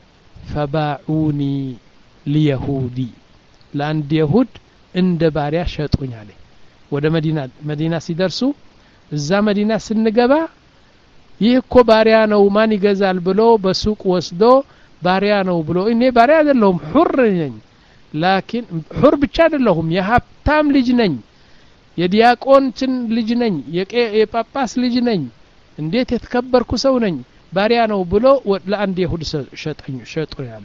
فباعوني ليهودي ለአንድ ይሁድ እንደ ባሪያ ሸጡኝ አለ ወደ መዲና መዲና ሲደርሱ እዛ መዲና ስንገባ ይህ እኮ ባሪያ ነው ማን ይገዛል ብሎ በሱቅ ወስዶ ባሪያ ነው ብሎ እኔ ባሪያ አይደለሁም ሁር ነኝ لكن حر ብቻ አይደለሁም የሀብታም ልጅ ነኝ የዲያቆንትን ልጅ ነኝ የጳጳስ ልጅ ነኝ እንዴት የተከበርኩ ሰው ነኝ ባሪያ ነው ብሎ ለአንድ ይሁድ ሸጠኝ ሸጡኝ አለ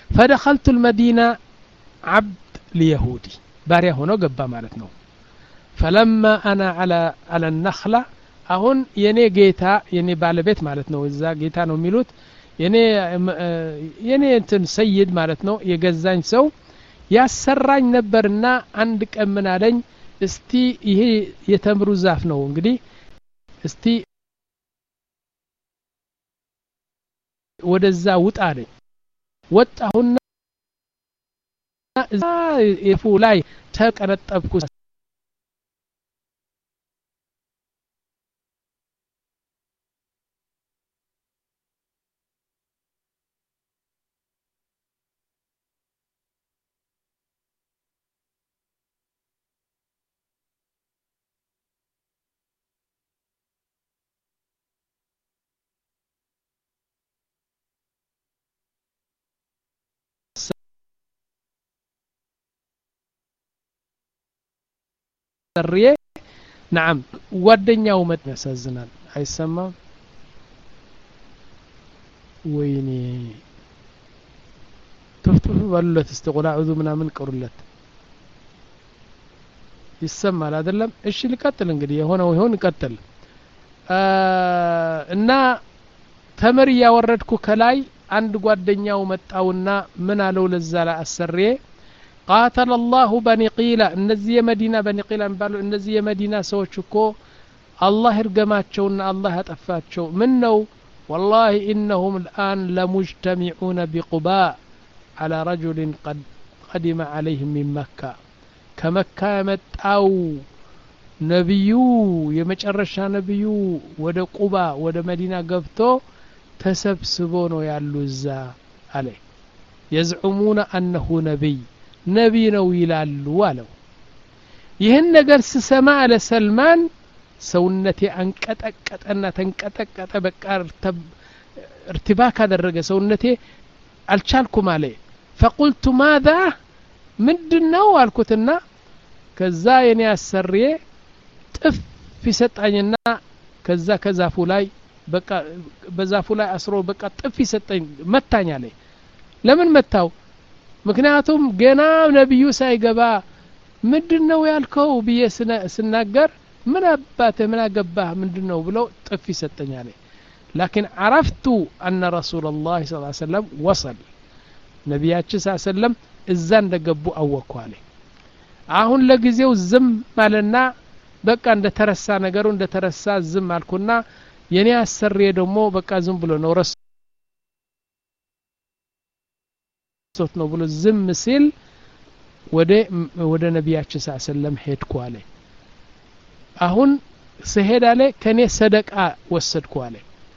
فدخلت المدينة عبد ليهودي ባሪያ ሆኖ ገባ ማለት ነው فلما أنا على على النخلة አሁን የኔ ጌታ የኔ ባለቤት ማለት ነው እዛ ጌታ ነው የሚሉት የኔ የኔ እንትን ሰይድ ማለት ነው የገዛኝ ሰው ያሰራኝ ነበርና አንድ ቀን ምን አለኝ እስቲ ይሄ የተምሩ ዛፍ ነው እንግዲህ እስቲ ወደዛ ውጣ አለኝ ወጣሁና እዛ የፉ ላይ ተቀነጠብኩ سريه نعم ጓደኛው መጥ ያሳዝናል አይሰማም ወይኔ ተፍተፍ ባሉለት استقول اعوذ ምናምን ቀሩለት ይሰማል አይደለም እሺ ልቀጥል እንግዲህ የሆነው ይሁን ይቀጥል እና ተመር ያወረድኩ ከላይ አንድ ጓደኛው መጣውና ምን አለው ለዛ ላይ አሰሪዬ قاتل الله بني قيلة እነዚህ የመዲና بني قيلة እንባሉ እነዚህ የመዲና ሰዎች እኮ አላህ ይርገማቸውና አላህ ያጠፋቸው ምን ነው والله انهم الان لمجتمعون بقباء على رجل قد قدم عليهم من مكة كمكة መጣው ነብዩ የመጨረሻ ነብዩ ወደ ቁባ ወደ መዲና ገብቶ ተሰብስቦ ነው ያሉ እዛ አለ يزعمون انه نبي ነብይ ነው ይላሉ አለው ይህን ነገር ስሰማ አለ ሰልማን ሰውነቴ አንቀጠቀጠና ተንቀጠቀጠ በቃ ارتباك አደረገ ሰውነቴ አልቻልኩም አለ فقلت ماذا ምንድነው አልኩትና ከዛ የኔ አሰሪዬ ጥፍ ይሰጣኝና ከዛ ከዛፉ ላይ በቃ በዛፉ ላይ አስሮ በቃ ጥፍ ይሰጠኝ መታኝ አለ ለምን መታው ምክንያቱም ገና ነብዩ ሳይገባ ምንድነው ያልከው ብዬ ስናገር ምን አባተ ምን አገባህ ምንድነው ብሎ ጥፍ ይሰጠኛል لكن عرفت ان رسول الله صلى الله عليه وسلم وصل ነብያችን صلى الله عليه وسلم እዛ እንደገቡ አወኩ አለ አሁን ለጊዜው ዝም ማለና በቃ እንደተረሳ ነገሩ እንደተረሳ ዝም አልኩና የኔ አሰሪዬ ደግሞ በቃ ዝም ብሎ ነው ሶት ነው ብሎ ዝም ሲል ወደ ወደ ነብያችን ሰለላሁ ዐለይሂ ወሰለም ሄድኩ አለ አሁን ስሄድ አለ ከኔ ሰደቃ ወሰድኩ አለ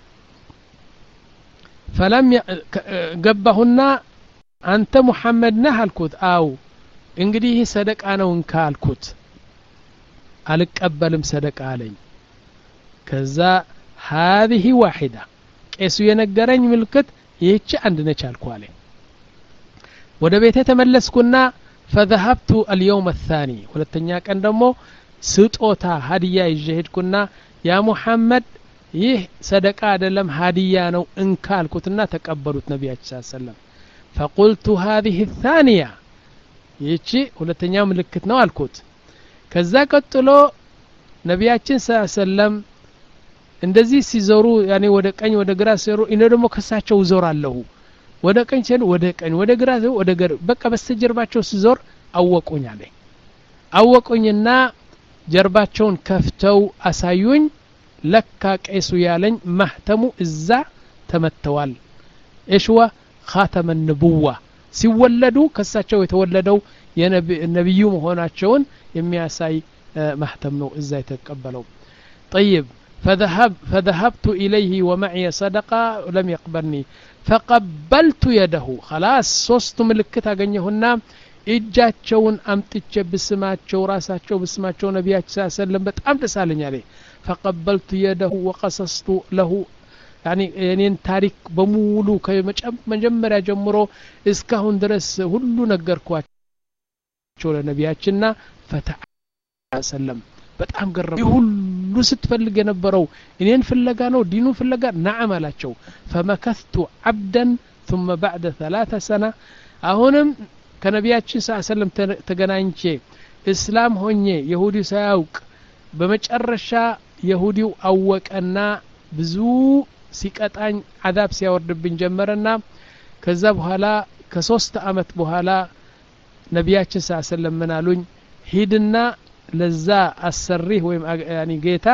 فلم ገባሁና አንተ ሙሐመድ ነህ አልኩት አው እንግዲህ ሰደቃ ነው እንካ አልኩት አልቀበልም ሰደቃ አለኝ ከዛ هذه واحده ቄሱ የነገረኝ ምልክት ይህች አንድ ነች አልኩ አለ ወደ ቤቴ ተመለስኩና فذهبت اليوم الثاني ሁለተኛ ቀን ደግሞ ስጦታ ሀዲያ ይዤድኩና ያ ሙሐመድ ይህ ሰደቃ አይደለም ሀዲያ ነው እንካ አልኩትና ተቀበሉት ነብያችን ሰለላሁ ዐለይሂ ወሰለም فقلت هذه الثانية ይህች ሁለተኛው ምልክት ነው አልኩት ከዛ ቀጥሎ ነብያችን ሰለላሁ ዐለይሂ ወሰለም እንደዚህ ሲዞሩ ያኔ ወደ ቀኝ ወደ ግራ ሲዞሩ እኔ ደግሞ ከሳቸው ዞራለሁ ወደ ቀኝ ሲል ወደ ቀኝ ወደ ግራ ወደ ግራ በቃ በስተጀርባቸው ሲዞር አወቁኝ አለ አወቁኝና ጀርባቸውን ከፍተው አሳዩኝ ለካ ቄሱ ያለኝ ማህተሙ እዛ ተመተዋል እሽዋ خاتم النبوة ሲወለዱ ከሳቸው የተወለደው የነብዩ መሆናቸውን የሚያሳይ ማህተም ነው እዛ የተቀበለው طيب فذهب فذهبت إليه ومعي صدقة لم يقبلني فقبلت يده خلاص ሶስቱ ምልክት አገኘሁና እጃቸውን አምጥቼ በስማቸው ራሳቸው በስማቸው ነብያችን ሰለላሁ ዐለይሂ ወሰለም በጣም ተሳለኝ አለ فقبلت يده وقصصت له يعني የኔን ታሪክ በሙሉ ከመጀመሪያ ጀምሮ እስካሁን ድረስ ሁሉ ነገርኳቸው ለነብያችንና ፈተዓ ሰለም በጣም ገረም ሁሉ ስትፈልግ የነበረው እኔን ፍለጋ ነው ዲኑ ፍለጋ نعم አላቸው فمكثت عبدا ثم بعد ثلاث سنة አሁንም ከነብያችን ሰለላሁ ዐለይሂ ወሰለም ተገናኝቼ እስላም ሆኜ የሁዲው ሳያውቅ በመጨረሻ የሁዲው አወቀና ብዙ ሲቀጣኝ አዳብ ሲያወርድብኝ ጀመረና ከዛ በኋላ ከሶስት አመት በኋላ ነቢያችን ሰለላሁ ዐለይሂ ወሰለም ምን አሉኝ ሂድና ለዛ አሰሪህ ወይም ያኒ ጌታ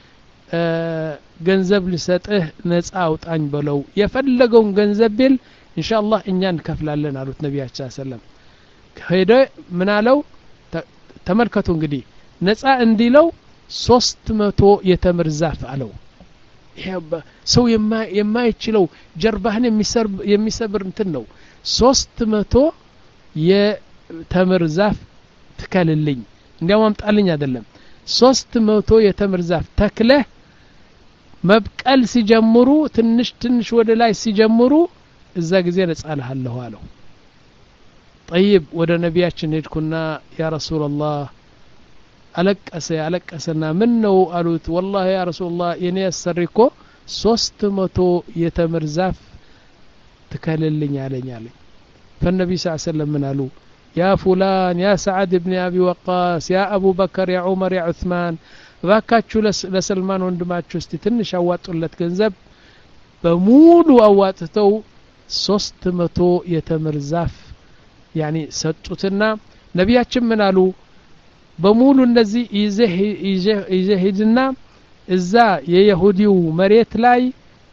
ገንዘብ ልሰጥህ ነፃ አውጣኝ በለው የፈለገውን ገንዘብ ቢል ኢንሻአላህ እኛ እንከፍላለን አሉት ነቢያችን ሰለላሁ ዐለይሂ ወሰለም ሄደ ምን አለው ተመልከቱ እንግዲህ ነፃ እንዲለው ሶስት መቶ የተምር ዛፍ አለው ሰው የማይችለው ጀርባህን የሚሰብር እንትን ነው ሶስት መቶ የተምር ዛፍ ትከልልኝ እንዲያው አምጣልኝ አይደለም ሶስት መቶ የተምር ዛፍ ተክለህ መብቀል ሲጀምሩ ትንሽ ትንሽ ወደ ላይ ሲጀምሩ እዛ ጊዜ ነፃ አለሁ አለው طيب ወደ ነቢያችን ሄድኩና ያ ረሱላህ አለቀሰ አለቀሰና ምን ነው አሉት والله ያ ረሱላህ የኔ አሰሪኮ ሶስት መቶ የተምር ዛፍ ትከልልኝ አለኝ አለኝ فالنبي صلى الله عليه وسلم من قالوا يا فلان يا سعد بن أبي وقاص يا أبو بكر يا عمر يا عثمان ذاكاتشو لسلمان وندماتشو استي تنش أواتولت ገንዘብ በሙሉ አዋጥተው ሶስት መቶ የተምር ዛፍ ያኒ ሰጡትና ነቢያችን ምን አሉ በሙሉ እንደዚህ ይዘህ ይዘህ ሂድና እዛ የይሁዲው መሬት ላይ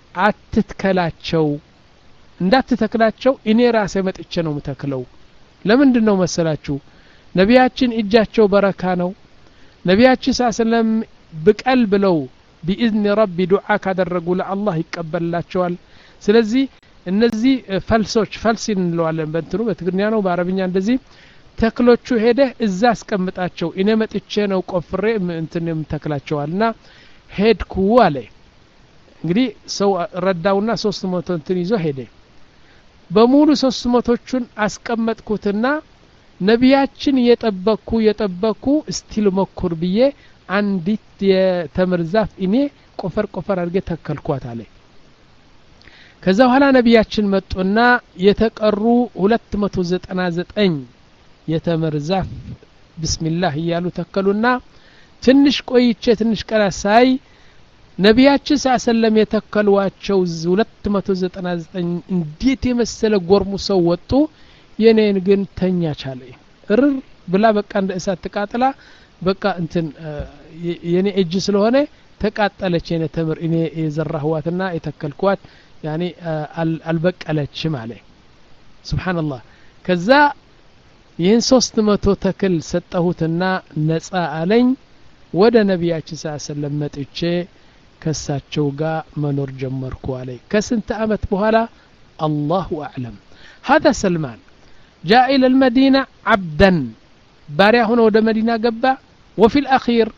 አትትከላቸው እንዳትተክላቸው እኔ ራሴ መጥቼ ነው መተክለው ለምንድነው መሰላችሁ ነቢያችን እጃቸው በረካ ነው ነቢያችን ሰለላም በቀል ብለው بإذن ربي دعاء ካደረጉ ለአላህ ይቀበልላቸዋል ስለዚህ እነዚህ ፈልሶች ፈልሲን እንለዋለን በእንትኑ በትግርኛ ነው በአረብኛ እንደዚህ ተክሎቹ ሄደ እዛ አስቀምጣቸው እኔ መጥቼ ነው ቆፍሬ እንትን የምተክላቸዋልና ሄድኩ አለ እንግዲህ ሰው ረዳውና ሶስት መቶ እንትን ይዞ ሄደ በሙሉ ሶስት መቶቹን አስቀመጥኩትና ነቢያችን የጠበቁ የጠበቁ እስቲል መኩር ብዬ አንዲት የተምር ዛፍ እኔ ቆፈር ቆፈር አድርጌ ተከልኳት አለ ከዛ በኋላ ነቢያችን መጡና የተቀሩ ሁለት መቶ ዘጠና ዘጠኝ የተምር ዛፍ ቢስሚላህ እያሉ ተከሉና ትንሽ ቆይቼ ትንሽ ቀራ ሳይ ነቢያችን ሰለላም የተከሏቸው ሁለት መቶ ዘጠና ዘጠኝ እንዴት የመሰለ ጎርሙ ሰው ወጡ የኔን ግን ተኛች አለ እርር ብላ በቃ እንደ እሳት ተቃጥላ በቃ እንትን የኔ እጅ ስለሆነ ተቃጠለች የኔ ተምር እኔ የዘራህዋትና የተከልኳት ያኒ አልበቀለችም አለ ሱብሃንአላህ ከዛ ይህን ሶስት መቶ ተክል ሰጠሁትና ነፃ አለኝ ወደ ነቢያችን ሰለላም መጥቼ ከሳቸው ጋር መኖር ጀመርኩ አለ ከስንት አመት በኋላ አላሁ አዕለም هذا سلمان جاء إلى المدينة عبدا بارع هنا ود مدينة قبا وفي الأخير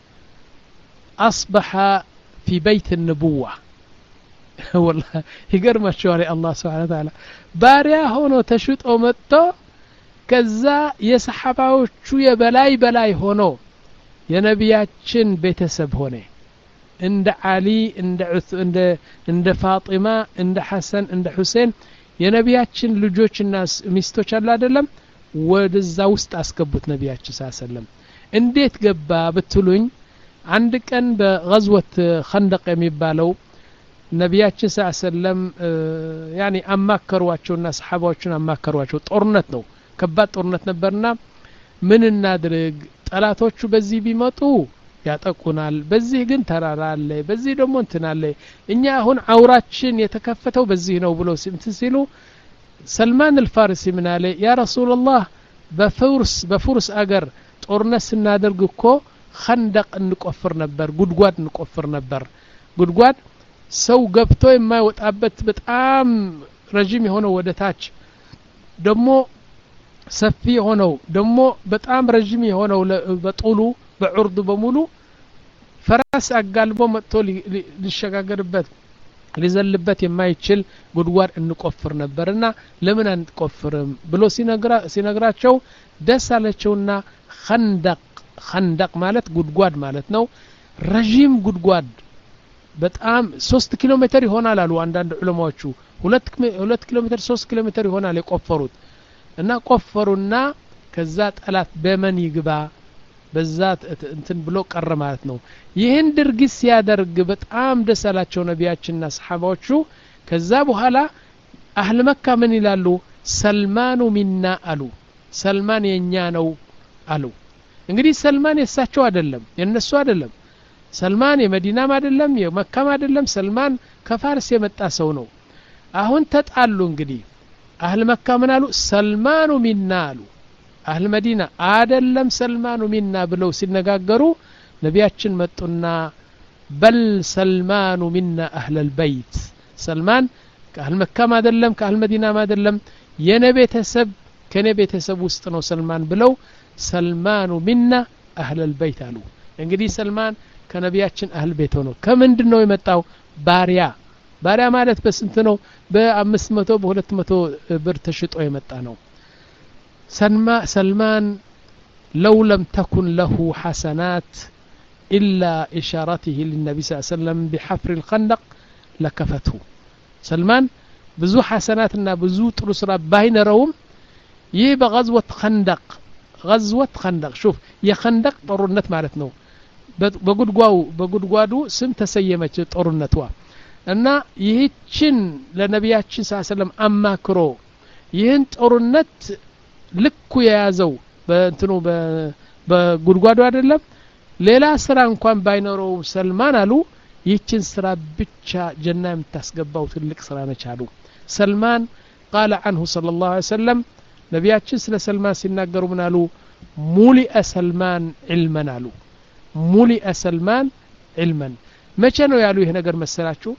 أصبح في بيت النبوة والله يقرم الشوارع الله سبحانه وتعالى بارع هنا تشوت أمتو كذا يسحبه شو يبلاي بلاي هنا يا نبياتشن بيتسب هنا عند علي عند عث عند عند فاطمة عند حسن عند حسين የነቢያችን ልጆችና ሚስቶች አለ አይደለም ወደዛ ውስጥ አስገቡት ነቢያችን ሰለላም እንዴት ገባ ብትሉኝ አንድ ቀን በغزوة خندق የሚባለው ነቢያችን ሰለላም ያኒ አማከሯቸውና ሰሃባዎችን አማከሯቸው ጦርነት ነው ከባድ ጦርነት ነበርና ምን እናድርግ ጠላቶቹ በዚህ ቢመጡ ያጠቁናል በዚህ ግን ተራራ አለ በዚህ ደግሞ እንትን አለ እኛ አሁን አውራችን የተከፈተው በዚህ ነው ብሎ ሲሉ ሰልማን الفارسي ምን አለ ያ ረሱላህ በፍርስ በፍርስ አገር ጦርነት ስናደርግ እኮ خندق እንቆፍር ነበር ጉድጓድ እንቆፍር ነበር ጉድጓድ ሰው ገብቶ የማይወጣበት በጣም ረጅም የሆነው ወደ ታች ደግሞ ሰፊ የሆነው ደግሞ በጣም ረጅም የሆነው በጡሉ በዑርዱ በሙሉ ፈራስ አጋልቦ መጥቶ ሊሸጋገርበት ሊዘልበት የማይችል ጉድጓድ እንቆፍር ነበርና ለምን አንቆፍርም ብሎ ሲነግራ ሲነግራቸው ደስ አለቸውና خندق خندق ማለት ጉድጓድ ማለት ነው ረጅም ጉድጓድ በጣም ሶስት ኪሎ ሜትር ይሆናል አሉ አንዳንድ ዑለማዎቹ ሁለት ኪሎ ሜትር ሶስት ኪሎ ሜትር ይሆናል የቆፈሩት እና ቆፈሩና ከዛ ጠላት በመን ይግባ በዛት እንትን ብሎ ቀረ ማለት ነው ይህን ድርጊት ሲያደርግ በጣም ደስ አላቸው ነቢያችንና ሰሃባዎቹ ከዛ በኋላ አህል መካ ምን ይላሉ ሰልማኑ ሚና አሉ ሰልማን የኛ ነው አሉ እንግዲህ ሰልማን የሳቸው አይደለም የነሱ አይደለም ሰልማን የመዲናም አይደለም የመካም አይደለም ሰልማን ከፋርስ የመጣ ሰው ነው አሁን ተጣሉ እንግዲህ አህል መካ ምን አሉ ሰልማኑ ሚና አሉ አህል መዲና አይደለም ሰልማኑ ሚና ብለው ሲነጋገሩ ነቢያችን መጡና በል ሰልማኑ ሚና አህል البيت ሰልማን ከአህል መካም አይደለም ከአህል መዲናም አይደለም የኔ ቤተሰብ ከኔ ቤተሰብ ውስጥ ነው ሰልማን ብለው ሰልማኑ ሚና አህል البيت አሉ እንግዲህ ሰልማን ከነቢያችን አህል ቤት ሆኖ ከምንድነው የመጣው ባሪያ ባሪያ ማለት በስንት ነው በ500 በ200 ብር ተሽጦ የመጣ ነው ሰልማን لو لم تكن له حسنات إلا إشارته للنبي صلى الله عليه وسلم بحفر الخندق لكفته سلمان بزو حسناتنا بزو ترسرا باين روم يبقى غزوة خندق غزوة خندق شوف يا خندق طرنت معناتنا بقدقواو بقدقوادو سم تسيمت طرنتوا እና ይህችን ለነቢያችን ሰለላሁ ዐለይሂ ወሰለም አማክሮ ይህን ጦርነት ልኩ የያዘው በእንትኑ በጉድጓዱ አይደለም ሌላ ስራ እንኳን ባይኖረው ሰልማን አሉ ይህችን ስራ ብቻ ጀና የምታስገባው ትልቅ ስራ ነች አሉ ሰልማን قال عنه صلى الله عليه وسلم ነቢያችን ስለ ሰልማን ሲናገሩ ምን አሉ ሙሊአ ሰልማን علما አሉ ሙሊአ ሰልማን علما መቼ ነው ያሉ ይሄ ነገር መሰላችሁ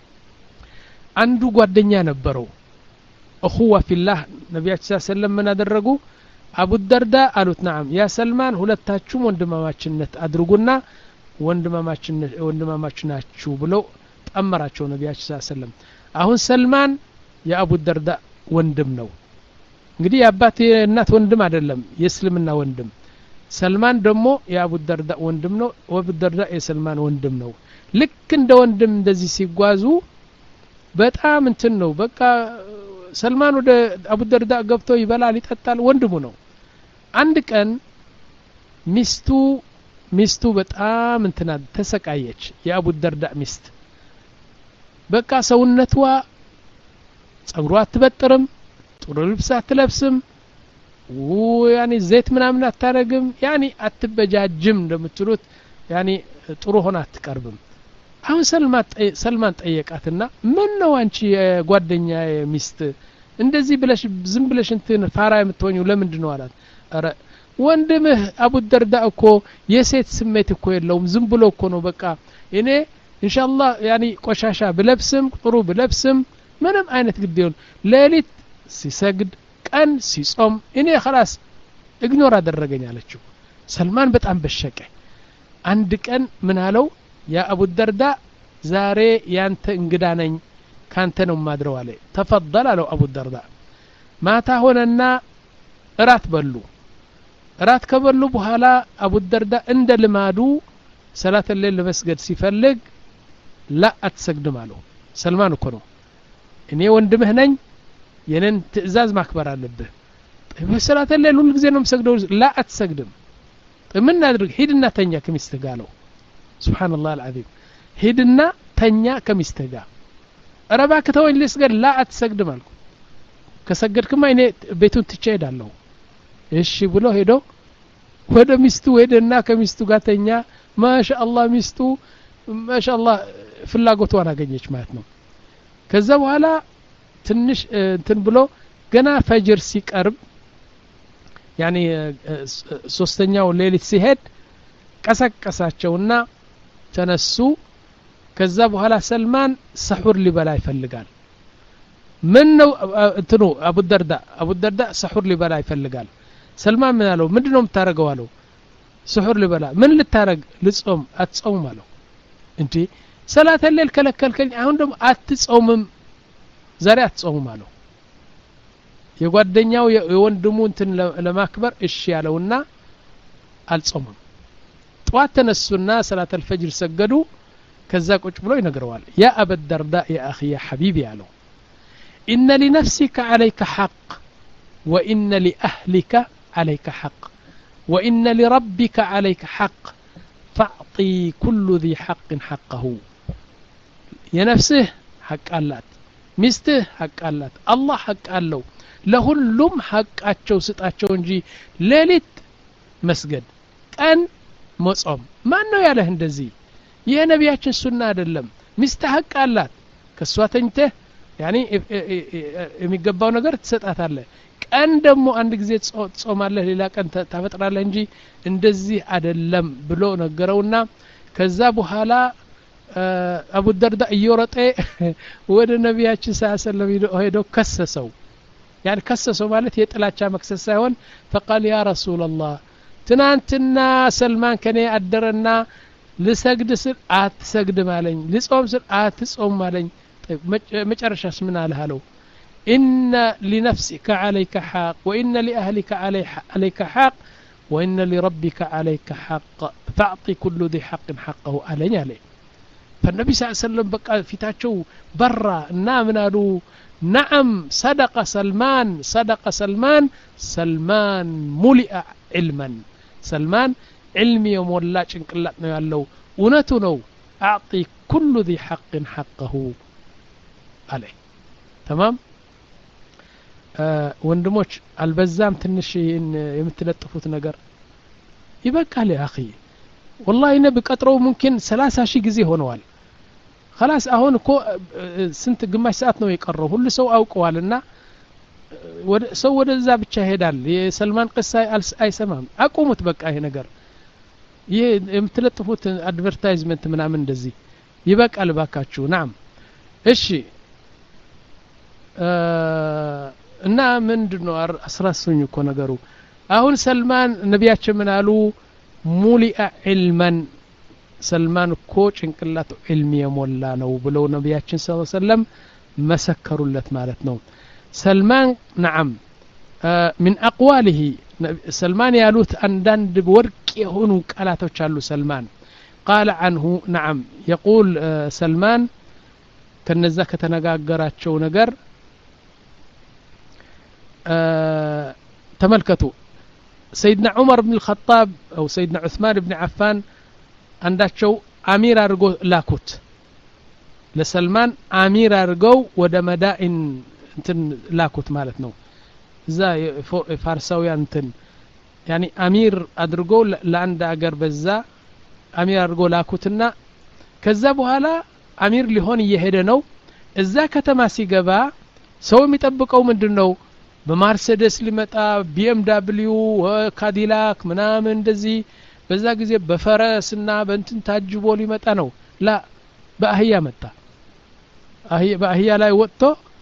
አንዱ ጓደኛ ነበረው اخوه في الله ነቢያችን ሰለላሁ ዐለይሂ ወሰለም ምን አደረጉ አቡ ደርዳ አሉት نعم ያ ሰልማን ሁለታችሁም ወንድማማችነት አድርጉና ወንድማማችነት ወንድማማችናችሁ ብለው ጠመራቸው ነቢያችን ሰለላሁ ዐለይሂ ወሰለም አሁን ሰልማን የአቡ ደርዳ ወንድም ነው እንግዲህ የአባቴ እናት ወንድም አይደለም የእስልምና ወንድም ሰልማን ደግሞ የአቡ ደርዳ ወንድም ነው ወአቡ ደርዳ የሰልማን ወንድም ነው ልክ እንደ ወንድም እንደዚህ ሲጓዙ በጣም እንትን ነው በቃ ሰልማን ወደ አቡ ደርዳ ገብቶ ይበላል ይጠጣል ወንድሙ ነው አንድ ቀን ሚስቱ ሚስቱ በጣም እንትና ተሰቃየች የአቡ ደርዳ ሚስት በቃ ሰውነቷ ጸጉሯ አትበጥርም ጥሩ ልብስ አትለብስም ወያኔ ዘይት ምናምን አታረግም ያኒ አትበጃጅም እንደምትሉት ያኒ ጥሩ ሆና አትቀርብም አሁን ሰልማን ሰልማን ጠየቃትና ምን ነው አንቺ ጓደኛ ሚስት እንደዚህ ብለሽ ዝም ብለሽ እንትን ፋራ የምትሆኚው ለምንድን ነው አላት አረ ወንድምህ አቡ ደርዳ እኮ የሴት ስሜት እኮ የለውም ዝም ብሎ እኮ ነው በቃ እኔ ኢንሻአላህ ያኒ ቆሻሻ ብለብስም ጥሩ ብለብስም ምንም አይነት ግድ ይሁን ሌሊት ሲሰግድ ቀን ሲጾም እኔ خلاص ኢግኖር አደረገኝ አለችው ሰልማን በጣም በሸቀ አንድ ቀን ምን አለው ያ አቡ ደርዳ ዛሬ ያንተ እንግዳ ነኝ ካንተ ነው ማድረው አለ ተፈضل አለው አቡ ደርዳ ማታ ሆነና እራት በሉ እራት ከበሉ በኋላ አቡ ደርዳ እንደ ልማዱ ሰላት الليل ለመስገድ ሲፈልግ ላ አትሰግድም አለው ሰልማን እኮ ነው እኔ ወንድምህ ነኝ የነን ትእዛዝ ማክበር አለብህ በሰላት الليل ሁሉ ጊዜ ነው መስገደው ላ አትሰግድም ምን እናድርግ ሂድና ተኛ ከሚስትህ ጋር አለው سبحان الله العظيم ሂድና ተኛ ከሚስትህ ጋር ረባ ከተወኝ ልስገድ ላ አትሰግድም አልኩ ከሰገድክማ እኔ ቤቱን ትቼ ሄዳለሁ እሺ ብሎ ሄዶ ወደ ሚስቱ ሄደና ከሚስቱ ጋር ተኛ ማሻአላህ ሚስቱ ማሻአላህ ፍላጎቷን አገኘች ማለት ነው ከዛ በኋላ ትንሽ እንትን ብሎ ገና ፈጅር ሲቀርብ ያኒ ሶስተኛው ሌሊት ሲሄድ ቀሰቀሳቸውና ተነሱ ከዛ በኋላ ሰልማን ሰሁር ሊበላ ይፈልጋል ምን ነው እንትኑ አቡ ደርዳ አቡ ደርዳ ሰሁር ሊበላ ይፈልጋል ሰልማን ምን አለው ምንድነው የምታረገው አለው ሰሁር ሊበላ ምን ልታረግ ልጾም አትጾም አለው እንዴ ሰላት الليل ከለከልከኝ አሁን ደግሞ አትጾምም ዛሬ አትጾም አለው የጓደኛው የወንድሙ እንትን ለማክበር እሺ ያለውና አልጾምም ጧት ተነሱና ሰላት الفجر ሰገዱ ከዛ ቁጭ ብሎ ይነግረዋል ያ አቡ ደርዳ ያ اخي يا حبيبي ያለው ان لنفسك عليك حق وان لاهلك عليك حق وإن لربك عليك حق فأعطي كل ذي حق حقه ينفسه حق አላት ሚስትህ حق አላት አላህ حق አለው ለሁሉም حقአቸው ስጣቸው እንጂ ሌሊት መስገድ ቀን መጾም ማን ነው ያለህ እንደዚህ ይሄ ነብያችን ሱና አይደለም ሚስትህ حق አላት ከሷ ተኝተህ ያኒ የሚገባው ነገር ትሰጣታለህ ቀን ደግሞ አንድ ጊዜ ጾማለህ ሌላ ቀን ታፈጥራለህ እንጂ እንደዚህ አይደለም ብሎ ነገረውና ከዛ በኋላ አቡ ደርዳ እየሮጠ ወደ ነብያችን ሰለላሁ ዐለይሂ ወሰለም ሄዶ ከሰሰው ያን ከሰሰው ማለት የጥላቻ መክሰስ ሳይሆን فقال يا رسول الله ትናንትና ሰልማን ከኔ አደረና ልሰግድ ስል አትሰግድ ማለኝ ልጾም ስል አትጾም ማለኝ መጨረሻስ ምን አለ አለው إن لنفسك عليك حق وإن لأهلك عليك حق وإن لربك عليك حق فأعطي كل ذي حق حقه عليه عليه فالنبي صلى الله عليه وسلم بقى فتاچو برا نامنالو نعم صدق سلمان صدق سلمان سلمان ملئ علما سلمان علمي ومولا ጭንቅላት ነው ያለው እውነቱ ነው أعطي كل ذي حق حقه عليه تمام ወንድሞች አልበዛም ትንሽ የምትለጥፉት ነገር ይበቃል يا اخي والله እኔ በቀጥረው ممكن ثلاثين ሺህ ጊዜ ሆነዋል خلاص አሁን እኮ ስንት ግማሽ ሰዓት ነው የቀረው ሁሉ ሰው አውቀዋልና ሰው ወደዛ ብቻ ይሄዳል የሰልማን ቅሳ አይሰማም አቁሙት በቃ ይሄ ነገር ይሄ የምትለጥፉት አድቨርታይዝመንት ምናምን እንደዚህ ይበቃል ባካችሁ ናም እሺ እና ምንድነው አስራሱኝ እኮ ነገሩ አሁን ሰልማን ነብያችን ምን አሉ ሙሊአ ዒልመን ሰልማን እኮ ጭንቅላቱ ዒልም የሞላ ነው ብለው ነብያችን ሰለላሁ ዐለይሂ ወሰለም መሰከሩለት ማለት ነው ሰልማን نعم من اقواله سلمان ያሉት አንዳንድ ወርቅ የሆኑ ቃላቶች አሉ ሰልማን قال عنه نعم يقول سلمان ከነዛ ከተነጋገራቸው ነገር تملكتوا سيدنا عمر بن الخطاب أو سيدنا عثمان بن عفان عنداتشو أمير أرجو لاكوت لسلمان أمير أرجو ودا مدائن انتن لاكوت مالتنو زا فارساوي انتن يعني أمير أدرجو لعند أجر بزا أمير أرجو لاكوتنا كذبوا هلا أمير لهون يهدنو إذا كتماسي جبا سوي متبقوا من دنو በማርሴዲስ ሊመጣ ቢኤምደብሊው ካዲላክ ምናምን እንደዚህ በዛ ጊዜ በፈረስና በእንትን ታጅቦ ሊመጣ ነው ላ በአህያ መጣ አህያ በአህያ ላይ ወጥቶ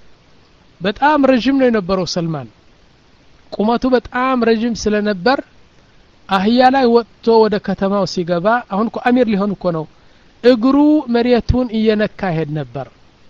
በጣም ረጅም ነው የነበረው ሰልማን ቁመቱ በጣም ረጅም ስለነበር አህያ ላይ ወጥቶ ወደ ከተማው ሲገባ አሁን እኮ አሚር ሊሆን እኮ ነው እግሩ መሬቱን እየነካ ሄድ ነበር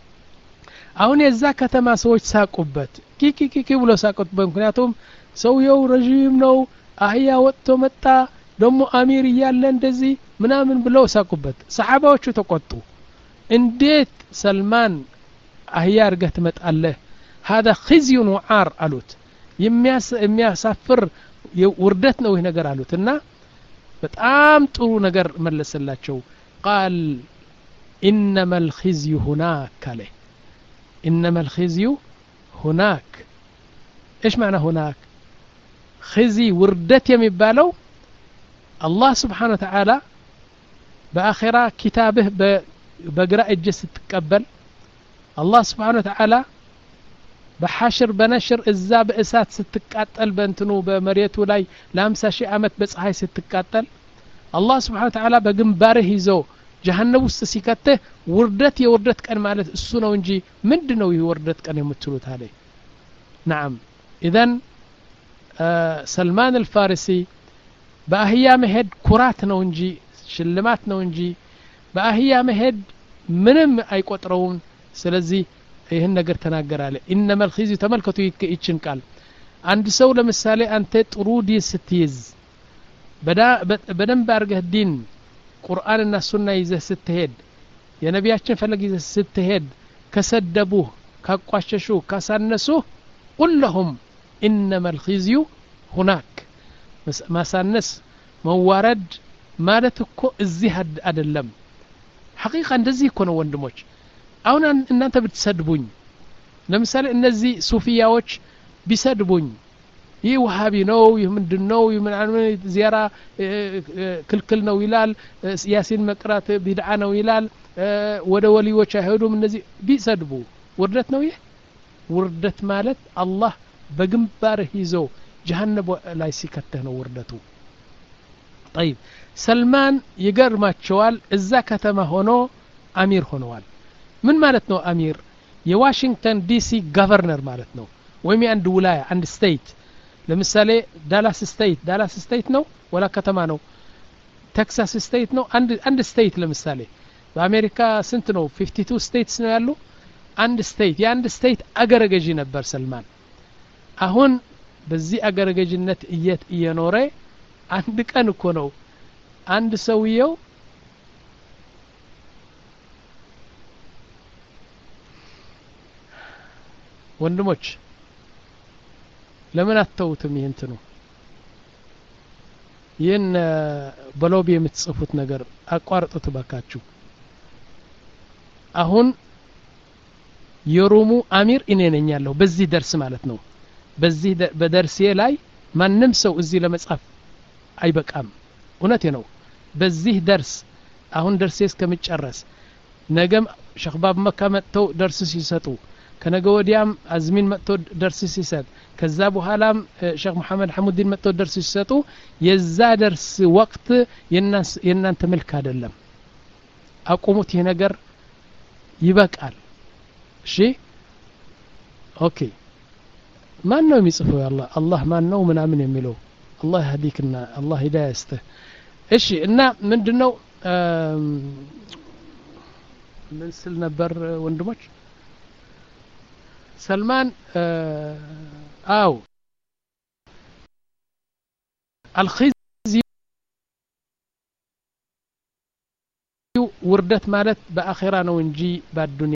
አሁን የዛ ከተማ ሰዎች ሳቁበት ኪኪኪ ብሎ ሳቁበት ምክንያቱም ሰውየው ረጅም ነው አህያ ወጥቶ መጣ ደሞ አሚር ይያለ እንደዚህ ምናምን ብለው ሳቁበት ሰሃባዎቹ ተቆጡ እንዴት ሰልማን አህያ አርገህ ትመጣለህ هذا خزي وعار አሉት የሚያስ የሚያሳፍር ውርደት ነው ይሄ ነገር አሉትና በጣም ጥሩ ነገር መለሰላቸው قال انما الخزي هناك عليه انما الخزي هناك ايش معنى هناك خزي وردت يمبالو الله سبحانه وتعالى باخره كتابه بقراء الجس تتقبل الله سبحانه وتعالى بحشر بنشر اذا باسات ستقاتل بنتنو بمريتو لاي ل50 ሺህ አመት በፀሐይ ስትቃጠል الله سبحانه وتعالى በግንባርህ ይዘው جهنم ውስጥ ሲከተህ ውርደት የውርደት ቀን ማለት እሱ ነው እንጂ ምንድነው ይህ ውርደት ቀን የምትሉት አለ نعم اذا سلمان الفارسي በአህያ መሄድ ኩራት ነው እንጂ ሽልማት ነው እንጂ በአህያ መሄድ ምንም አይቆጥረውም ስለዚህ ይሄን ነገር ተናገራለ انما الخزي ተመልከቱ ይችን ቃል አንድ ሰው ለምሳሌ አንተ ጥሩ ዲን ስትይዝ በደንብ አርገህ ዲን ቁርአንና ሱና ይዘህ ስትሄድ የነቢያችን ፈለግ ይዘህ ስትሄድ ከሰደቡህ ካቋሸሹ ካሳነሱ قل لهم انما الخزي هناك ማሳነስ መዋረድ ማለት እኮ እዚህ አይደለም ሐቂቃ እንደዚህ እኮ ነው ወንድሞች አሁን እናንተ ብትሰድቡኝ ለምሳሌ እነዚህ ሱፊያዎች ቢሰድቡኝ ይህ ወሃቢ ነው ይህ ምንድነው ይምናምን ዚያራ ክልክል ነው ይላል ያሲን መቅራት ቢድዓ ነው ይላል ወደ ወሊዎች አይሄዱም እነዚህ ቢሰድቡ ውርደት ነው ይህ ውርደት ማለት አላህ በግንባርህ ይዞ ጀሃነም ላይ ሲከተህ ነው ውርደቱ طيب ሰልማን ይገርማቸዋል እዛ ከተማ ሆኖ አሚር ሆነዋል ምን ማለት ነው አሚር የዋሽንግተን ዲሲ ገቨርነር ማለት ነው ወይም አንድ ውላያ አንድ ስቴት ለምሳሌ ዳላስ ስቴት ዳላስ ስቴት ነው ወላ ከተማ ነው ቴክሳስ ስቴት ነው አንድ አንድ ስቴት ለምሳሌ በአሜሪካ ስንት ነው ፊፍቲ ቱ ስቴትስ ነው ያሉ አንድ ስቴት የአንድ ስቴት አገረ ገዢ ነበር ሰልማን አሁን በዚህ አገረ ገዢነት እየት እየኖረ አንድ ቀን እኮ ነው አንድ ሰውየው ወንድሞች ለምን አተውትም ይሄንተኑ ይሄን በሎቢ የምትጽፉት ነገር አቋርጡት ባካችሁ አሁን የሮሙ አሚር እኔ ነኝ ያለው በዚህ ደርስ ማለት ነው በዚህ በደርሴ ላይ ማንም ሰው እዚህ ለመጻፍ አይበቃም እውነቴ ነው በዚህ ደርስ አሁን ደርሴ እስከምጨረስ ነገም ሸኽባብ መካ መጥተው ደርስ ሲሰጡ ከነገ ወዲያም አዝሚን መጥቶ ደርስ ሲሰጥ ከዛ በኋላም ሼክ መሐመድ ሐሙዲን መጥቶ ደርስ ሲሰጡ የዛ ደርስ ወቅት የናንተ መልክ አይደለም አቁሙት ይሄ ነገር ይበቃል እሺ ኦኬ ማን ነው የሚጽፈው ያላ አላህ ማን ነው ምናምን የሚለው አላህ ይህዲክና አላህ ሂዳያ ይስጥህ እሺ እና ምንድነው ምን ስል ነበር ወንድሞች ሰልማን አው الخزي ውርደት ማለት በአኺራ ነው እንጂ በዱንያ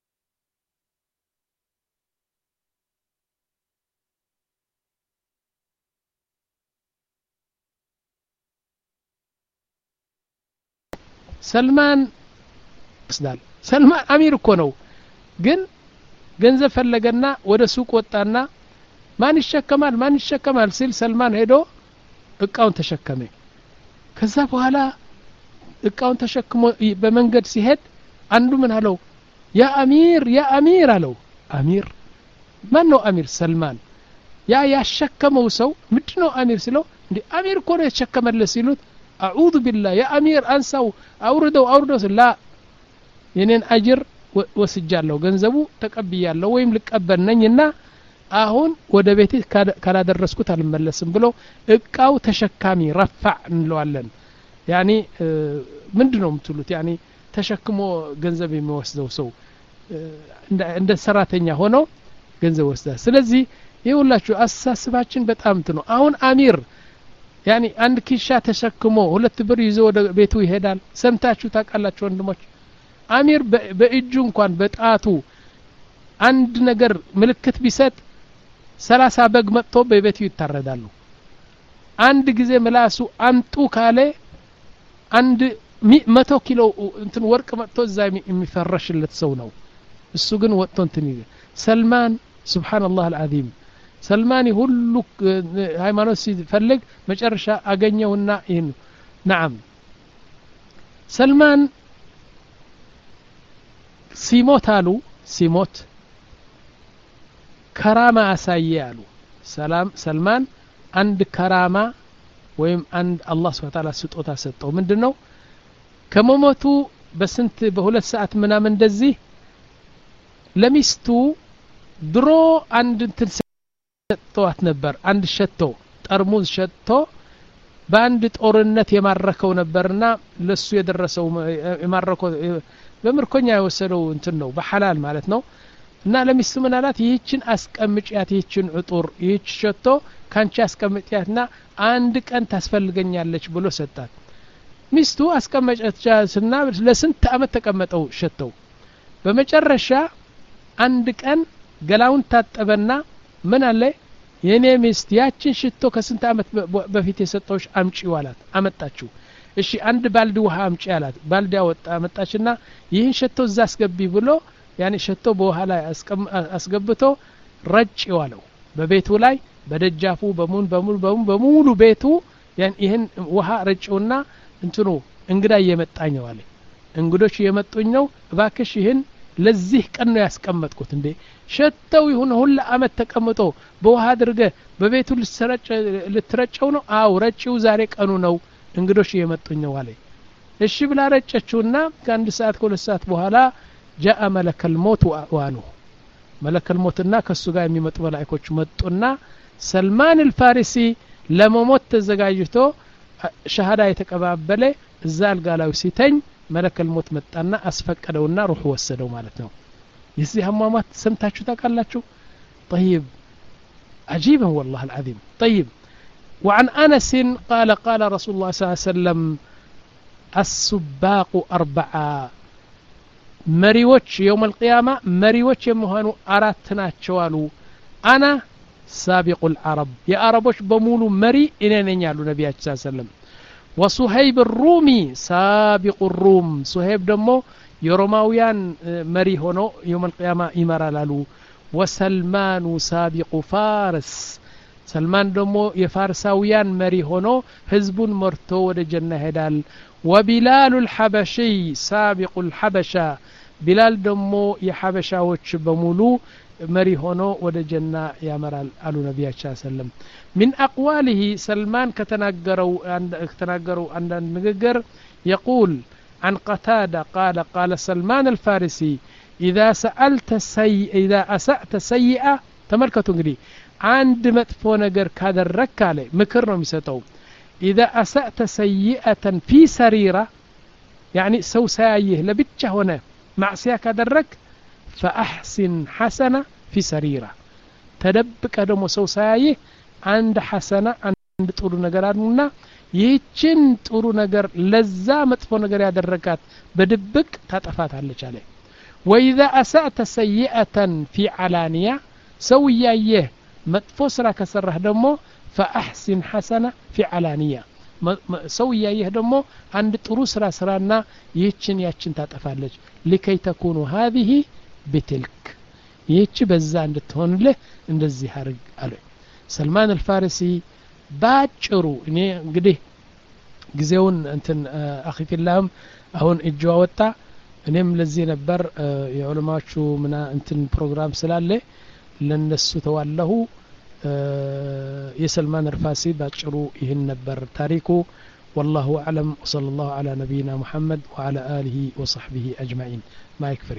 ሰልማን ስዳል ሰልማን አሚር እኮ ነው ግን ገንዘብ ፈለገና ወደ ሱቅ ወጣና ማን ይሸከማል ማን ይሸከማል ሲል ሰልማን ሄዶ እቃውን ተሸከመ ከዛ በኋላ እቃውን ተሸክሞ በመንገድ ሲሄድ አንዱ ምን አለው ያ አሚር ያ አሚር አለው አሚር ማን ነው አሚር ሰልማን ያ ያሸከመው ሰው ምንድነው አሚር ሲለው እንዴ አሚር እኮ ነው የተሸከመለ ሲሉት አዑዙ ቢላህ ያ አሚር አንሳው አውርደው አውርደው ላ የኔን አጅር ወስጃለሁ ገንዘቡ ተቀብያለሁ ወይም ልቀበል ነኝና አሁን ወደ ቤቴ ካላደረስኩት አልመለስም ብሎ እቃው ተሸካሚ ረፋዕ እንለዋለን ያኒ ምንድነው የምትሉት ያኒ ተሸክሞ ገንዘብ የሚወስደው ሰው እንደ ሰራተኛ ሆኖ ገንዘብ ወስዳ ስለዚህ ይኸውላችሁ አሳስባችን በጣም ነው አሁን አሚር ያኒ አንድ ኪሻ ተሸክሞ ሁለት ብር ይዞ ወደ ቤቱ ይሄዳል ሰምታችሁ ታውቃላችሁ ወንድሞች አሚር በእጁ እንኳን በጣቱ አንድ ነገር ምልክት ቢሰጥ ሰላሳ በግ መጥቶ በቤቱ ይታረዳሉ አንድ ጊዜ ምላሱ አምጡ ካለ አንድ መቶ ኪሎ እንትን ወርቅ መጥቶ እዛ የሚፈረሽለት ሰው ነው እሱ ግን ወጥቶ እንትን ይል ሰልማን ሱብሃንአላህ አልዓዚም ሰልማን ሁሉ ሃይማኖት ሲፈልግ መጨረሻ አገኘውና ይሄን نعم ሰልማን ሲሞት አሉ ሲሞት ከራማ አሳያሉ ሰላም ሰልማን አንድ ከራማ ወይም አንድ አላህ Subhanahu Wa Ta'ala ስጦታ ሰጠው ምንድነው ከመሞቱ በስንት በሁለት ሰዓት ምናምን እንደዚህ ለሚስቱ ድሮ አንድ እንትን ሰጥቷት ነበር አንድ ሸቶ ጠርሙዝ ሸቶ በአንድ ጦርነት የማረከው ነበርና ለሱ የደረሰው የማረከው በምርኮኛ የወሰደው እንትን ነው በሐላል ማለት ነው እና ለሚስቱ ምን አላት ይህችን አስቀምጪያት ይህችን ዕጡር ይህች ሸቶ ካንቺ አስቀምጪያትና አንድ ቀን ታስፈልገኛለች ብሎ ሰጣት ሚስቱ አስቀመጨቻትና ለስንት አመት ተቀመጠው ሸተው በመጨረሻ አንድ ቀን ገላውን ታጠበና ምን አለ የኔ ሚስት ያችን ሽቶ ከስንት አመት በፊት የሰጠውሽ አምጪው አላት አመጣችው እሺ አንድ ባልዲ ውሃ አምጪ አላት ባልዲ አወጣ አመጣችና ይህን ሽቶ እዛ አስገቢ ብሎ ያኔ ሽቶ በውሃ ላይ አስገብቶ ረጭው አለው በቤቱ ላይ በደጃፉ በሙን በሙሉ በሙሉ በሙሉ ቤቱ ያን ይህን ውሃ ረጭውና እንትኑ እንግዳ እየመጣኝ ነው አለ እንግዶች እየመጡኝ ነው እባክሽ ይህን ለዚህ ቀን ነው ያስቀመጥኩት እንዴ ሸተው ይሁን ሁሉ አመት ተቀምጦ በውሃ አድርገ በቤቱ ልትረጭ ልትረጨው ነው አው ረጭው ዛሬ ቀኑ ነው እንግዶች እየመጡኝ ነው አለ እሺ ብላ ረጨችውና ከአንድ ሰዓት ከሁለት ሰዓት በኋላ جاء ملك الموت وأعوانه ملك الموتنا ከሱ ጋር የሚመጡ መላእክቶች መጡና ሰልማን الفارسي ለመሞት ተዘጋጅቶ ሸሃዳ የተቀባበለ እዛ አልጋላው ሲተኝ ملك الموت መጣና አስፈቀደውና روح ወሰደው ማለት ነው የዚህ አሟሟት ሰምታችሁ ታውቃላችሁ طيب عجيبا والله العظيم طيب وعن أنس قال قال رسول الله صلى الله عليه وسلم السباق أربعة مريوش يوم القيامة مريوش يمهانو أراتنا شوالو أنا سابق العرب يا عربوش بمولو مري إنين ينالو نبي صلى الله عليه وسلم وصهيب الرومي سابق الروم صهيب دمو يروماويان مري هونو يوم القيامة إمارة لالو وسلمان سابق فارس سلمان دمو يفارساويان مري هونو حزب مرتو ود جنة هدال وبلال الحبشي سابق الحبشة بلال دمو يحبشاوچ بمولو مري هونو ود جنة يامرال على نبي صلى الله عليه وسلم من أقواله سلمان كتناغروا كتناغروا عند نغغر يقول عن قتادة قال قال سلمان الفارسي إذا سألت سي إذا أسأت سيئة تملكتوا انغدي عند مطفو ነገር ካደረክ አለ ምክር ነው የሚሰጠው إذا أسأت سيئة في سريرة يعني سو سايه لبتشه هنا معصية كدرك فأحسن حسنة في سريرة تدبك دمو سو سايه عند حسنة عند طولو نقرارنا يهيشن طولو نقر لزا مطفو نقر يادركات بدبك تطفات عليك عليه وإذا أسأت سيئة في علانية سويايه مطفو سرا كسره دمو فأحسن حسنة في علانية سويا يهدمو عند طروس راسرانا يتشن يتشن تاتفالج لكي تكون هذه بتلك يتش بزا عند تهون له عند الزهار قالوا سلمان الفارسي باچرو اني انغدي غزيون انتن اخي في اللهم اهون اجوا وطا انيم لزي نبر የዑለማዎቹ ምና እንትን ፕሮግራም ስላለ ለነሱ ተዋለሁ يسلمان الفارسي باچرو ይህን ነበር ታሪኩ والله اعلم وصلى الله على نبينا محمد وعلى اله وصحبه اجمعين ما يكفري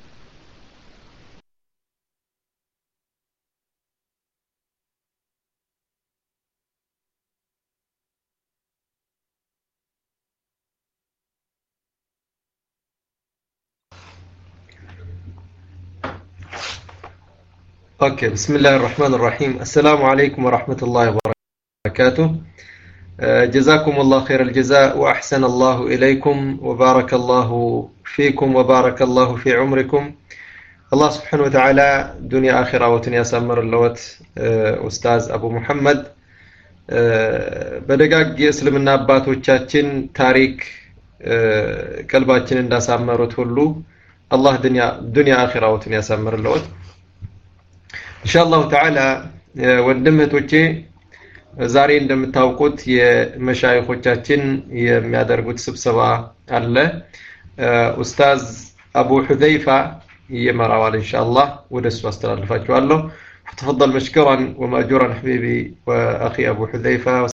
اوكي بسم الله الرحمن الرحيم السلام عليكم ورحمة الله وبركاته جزاكم الله خير الجزاء وأحسن الله إليكم وبارك الله فيكم وبارك الله في عمركم الله سبحانه وتعالى دنيا آخرة وتنيا سامر اللوت أستاذ أبو محمد بدقاق يسلمنا باتوچاچن تاريك قلباچن اندا سامروت ሁሉ الله دنيا دنيا آخرة وتنيا سامر اللوت إن شاء الله تعالى ወንድምቶቼ ዛሬ እንደምታውቁት የመሻይኾቻችን የሚያደርጉት ስብሰባ አለ ኡስታዝ አቡ ሁዘይፋ يمروا إن شاء الله ودسوا استلافاچዋለሁ تفضل مشكورا ومأجورا حبيبي وأخي أبو حذيفة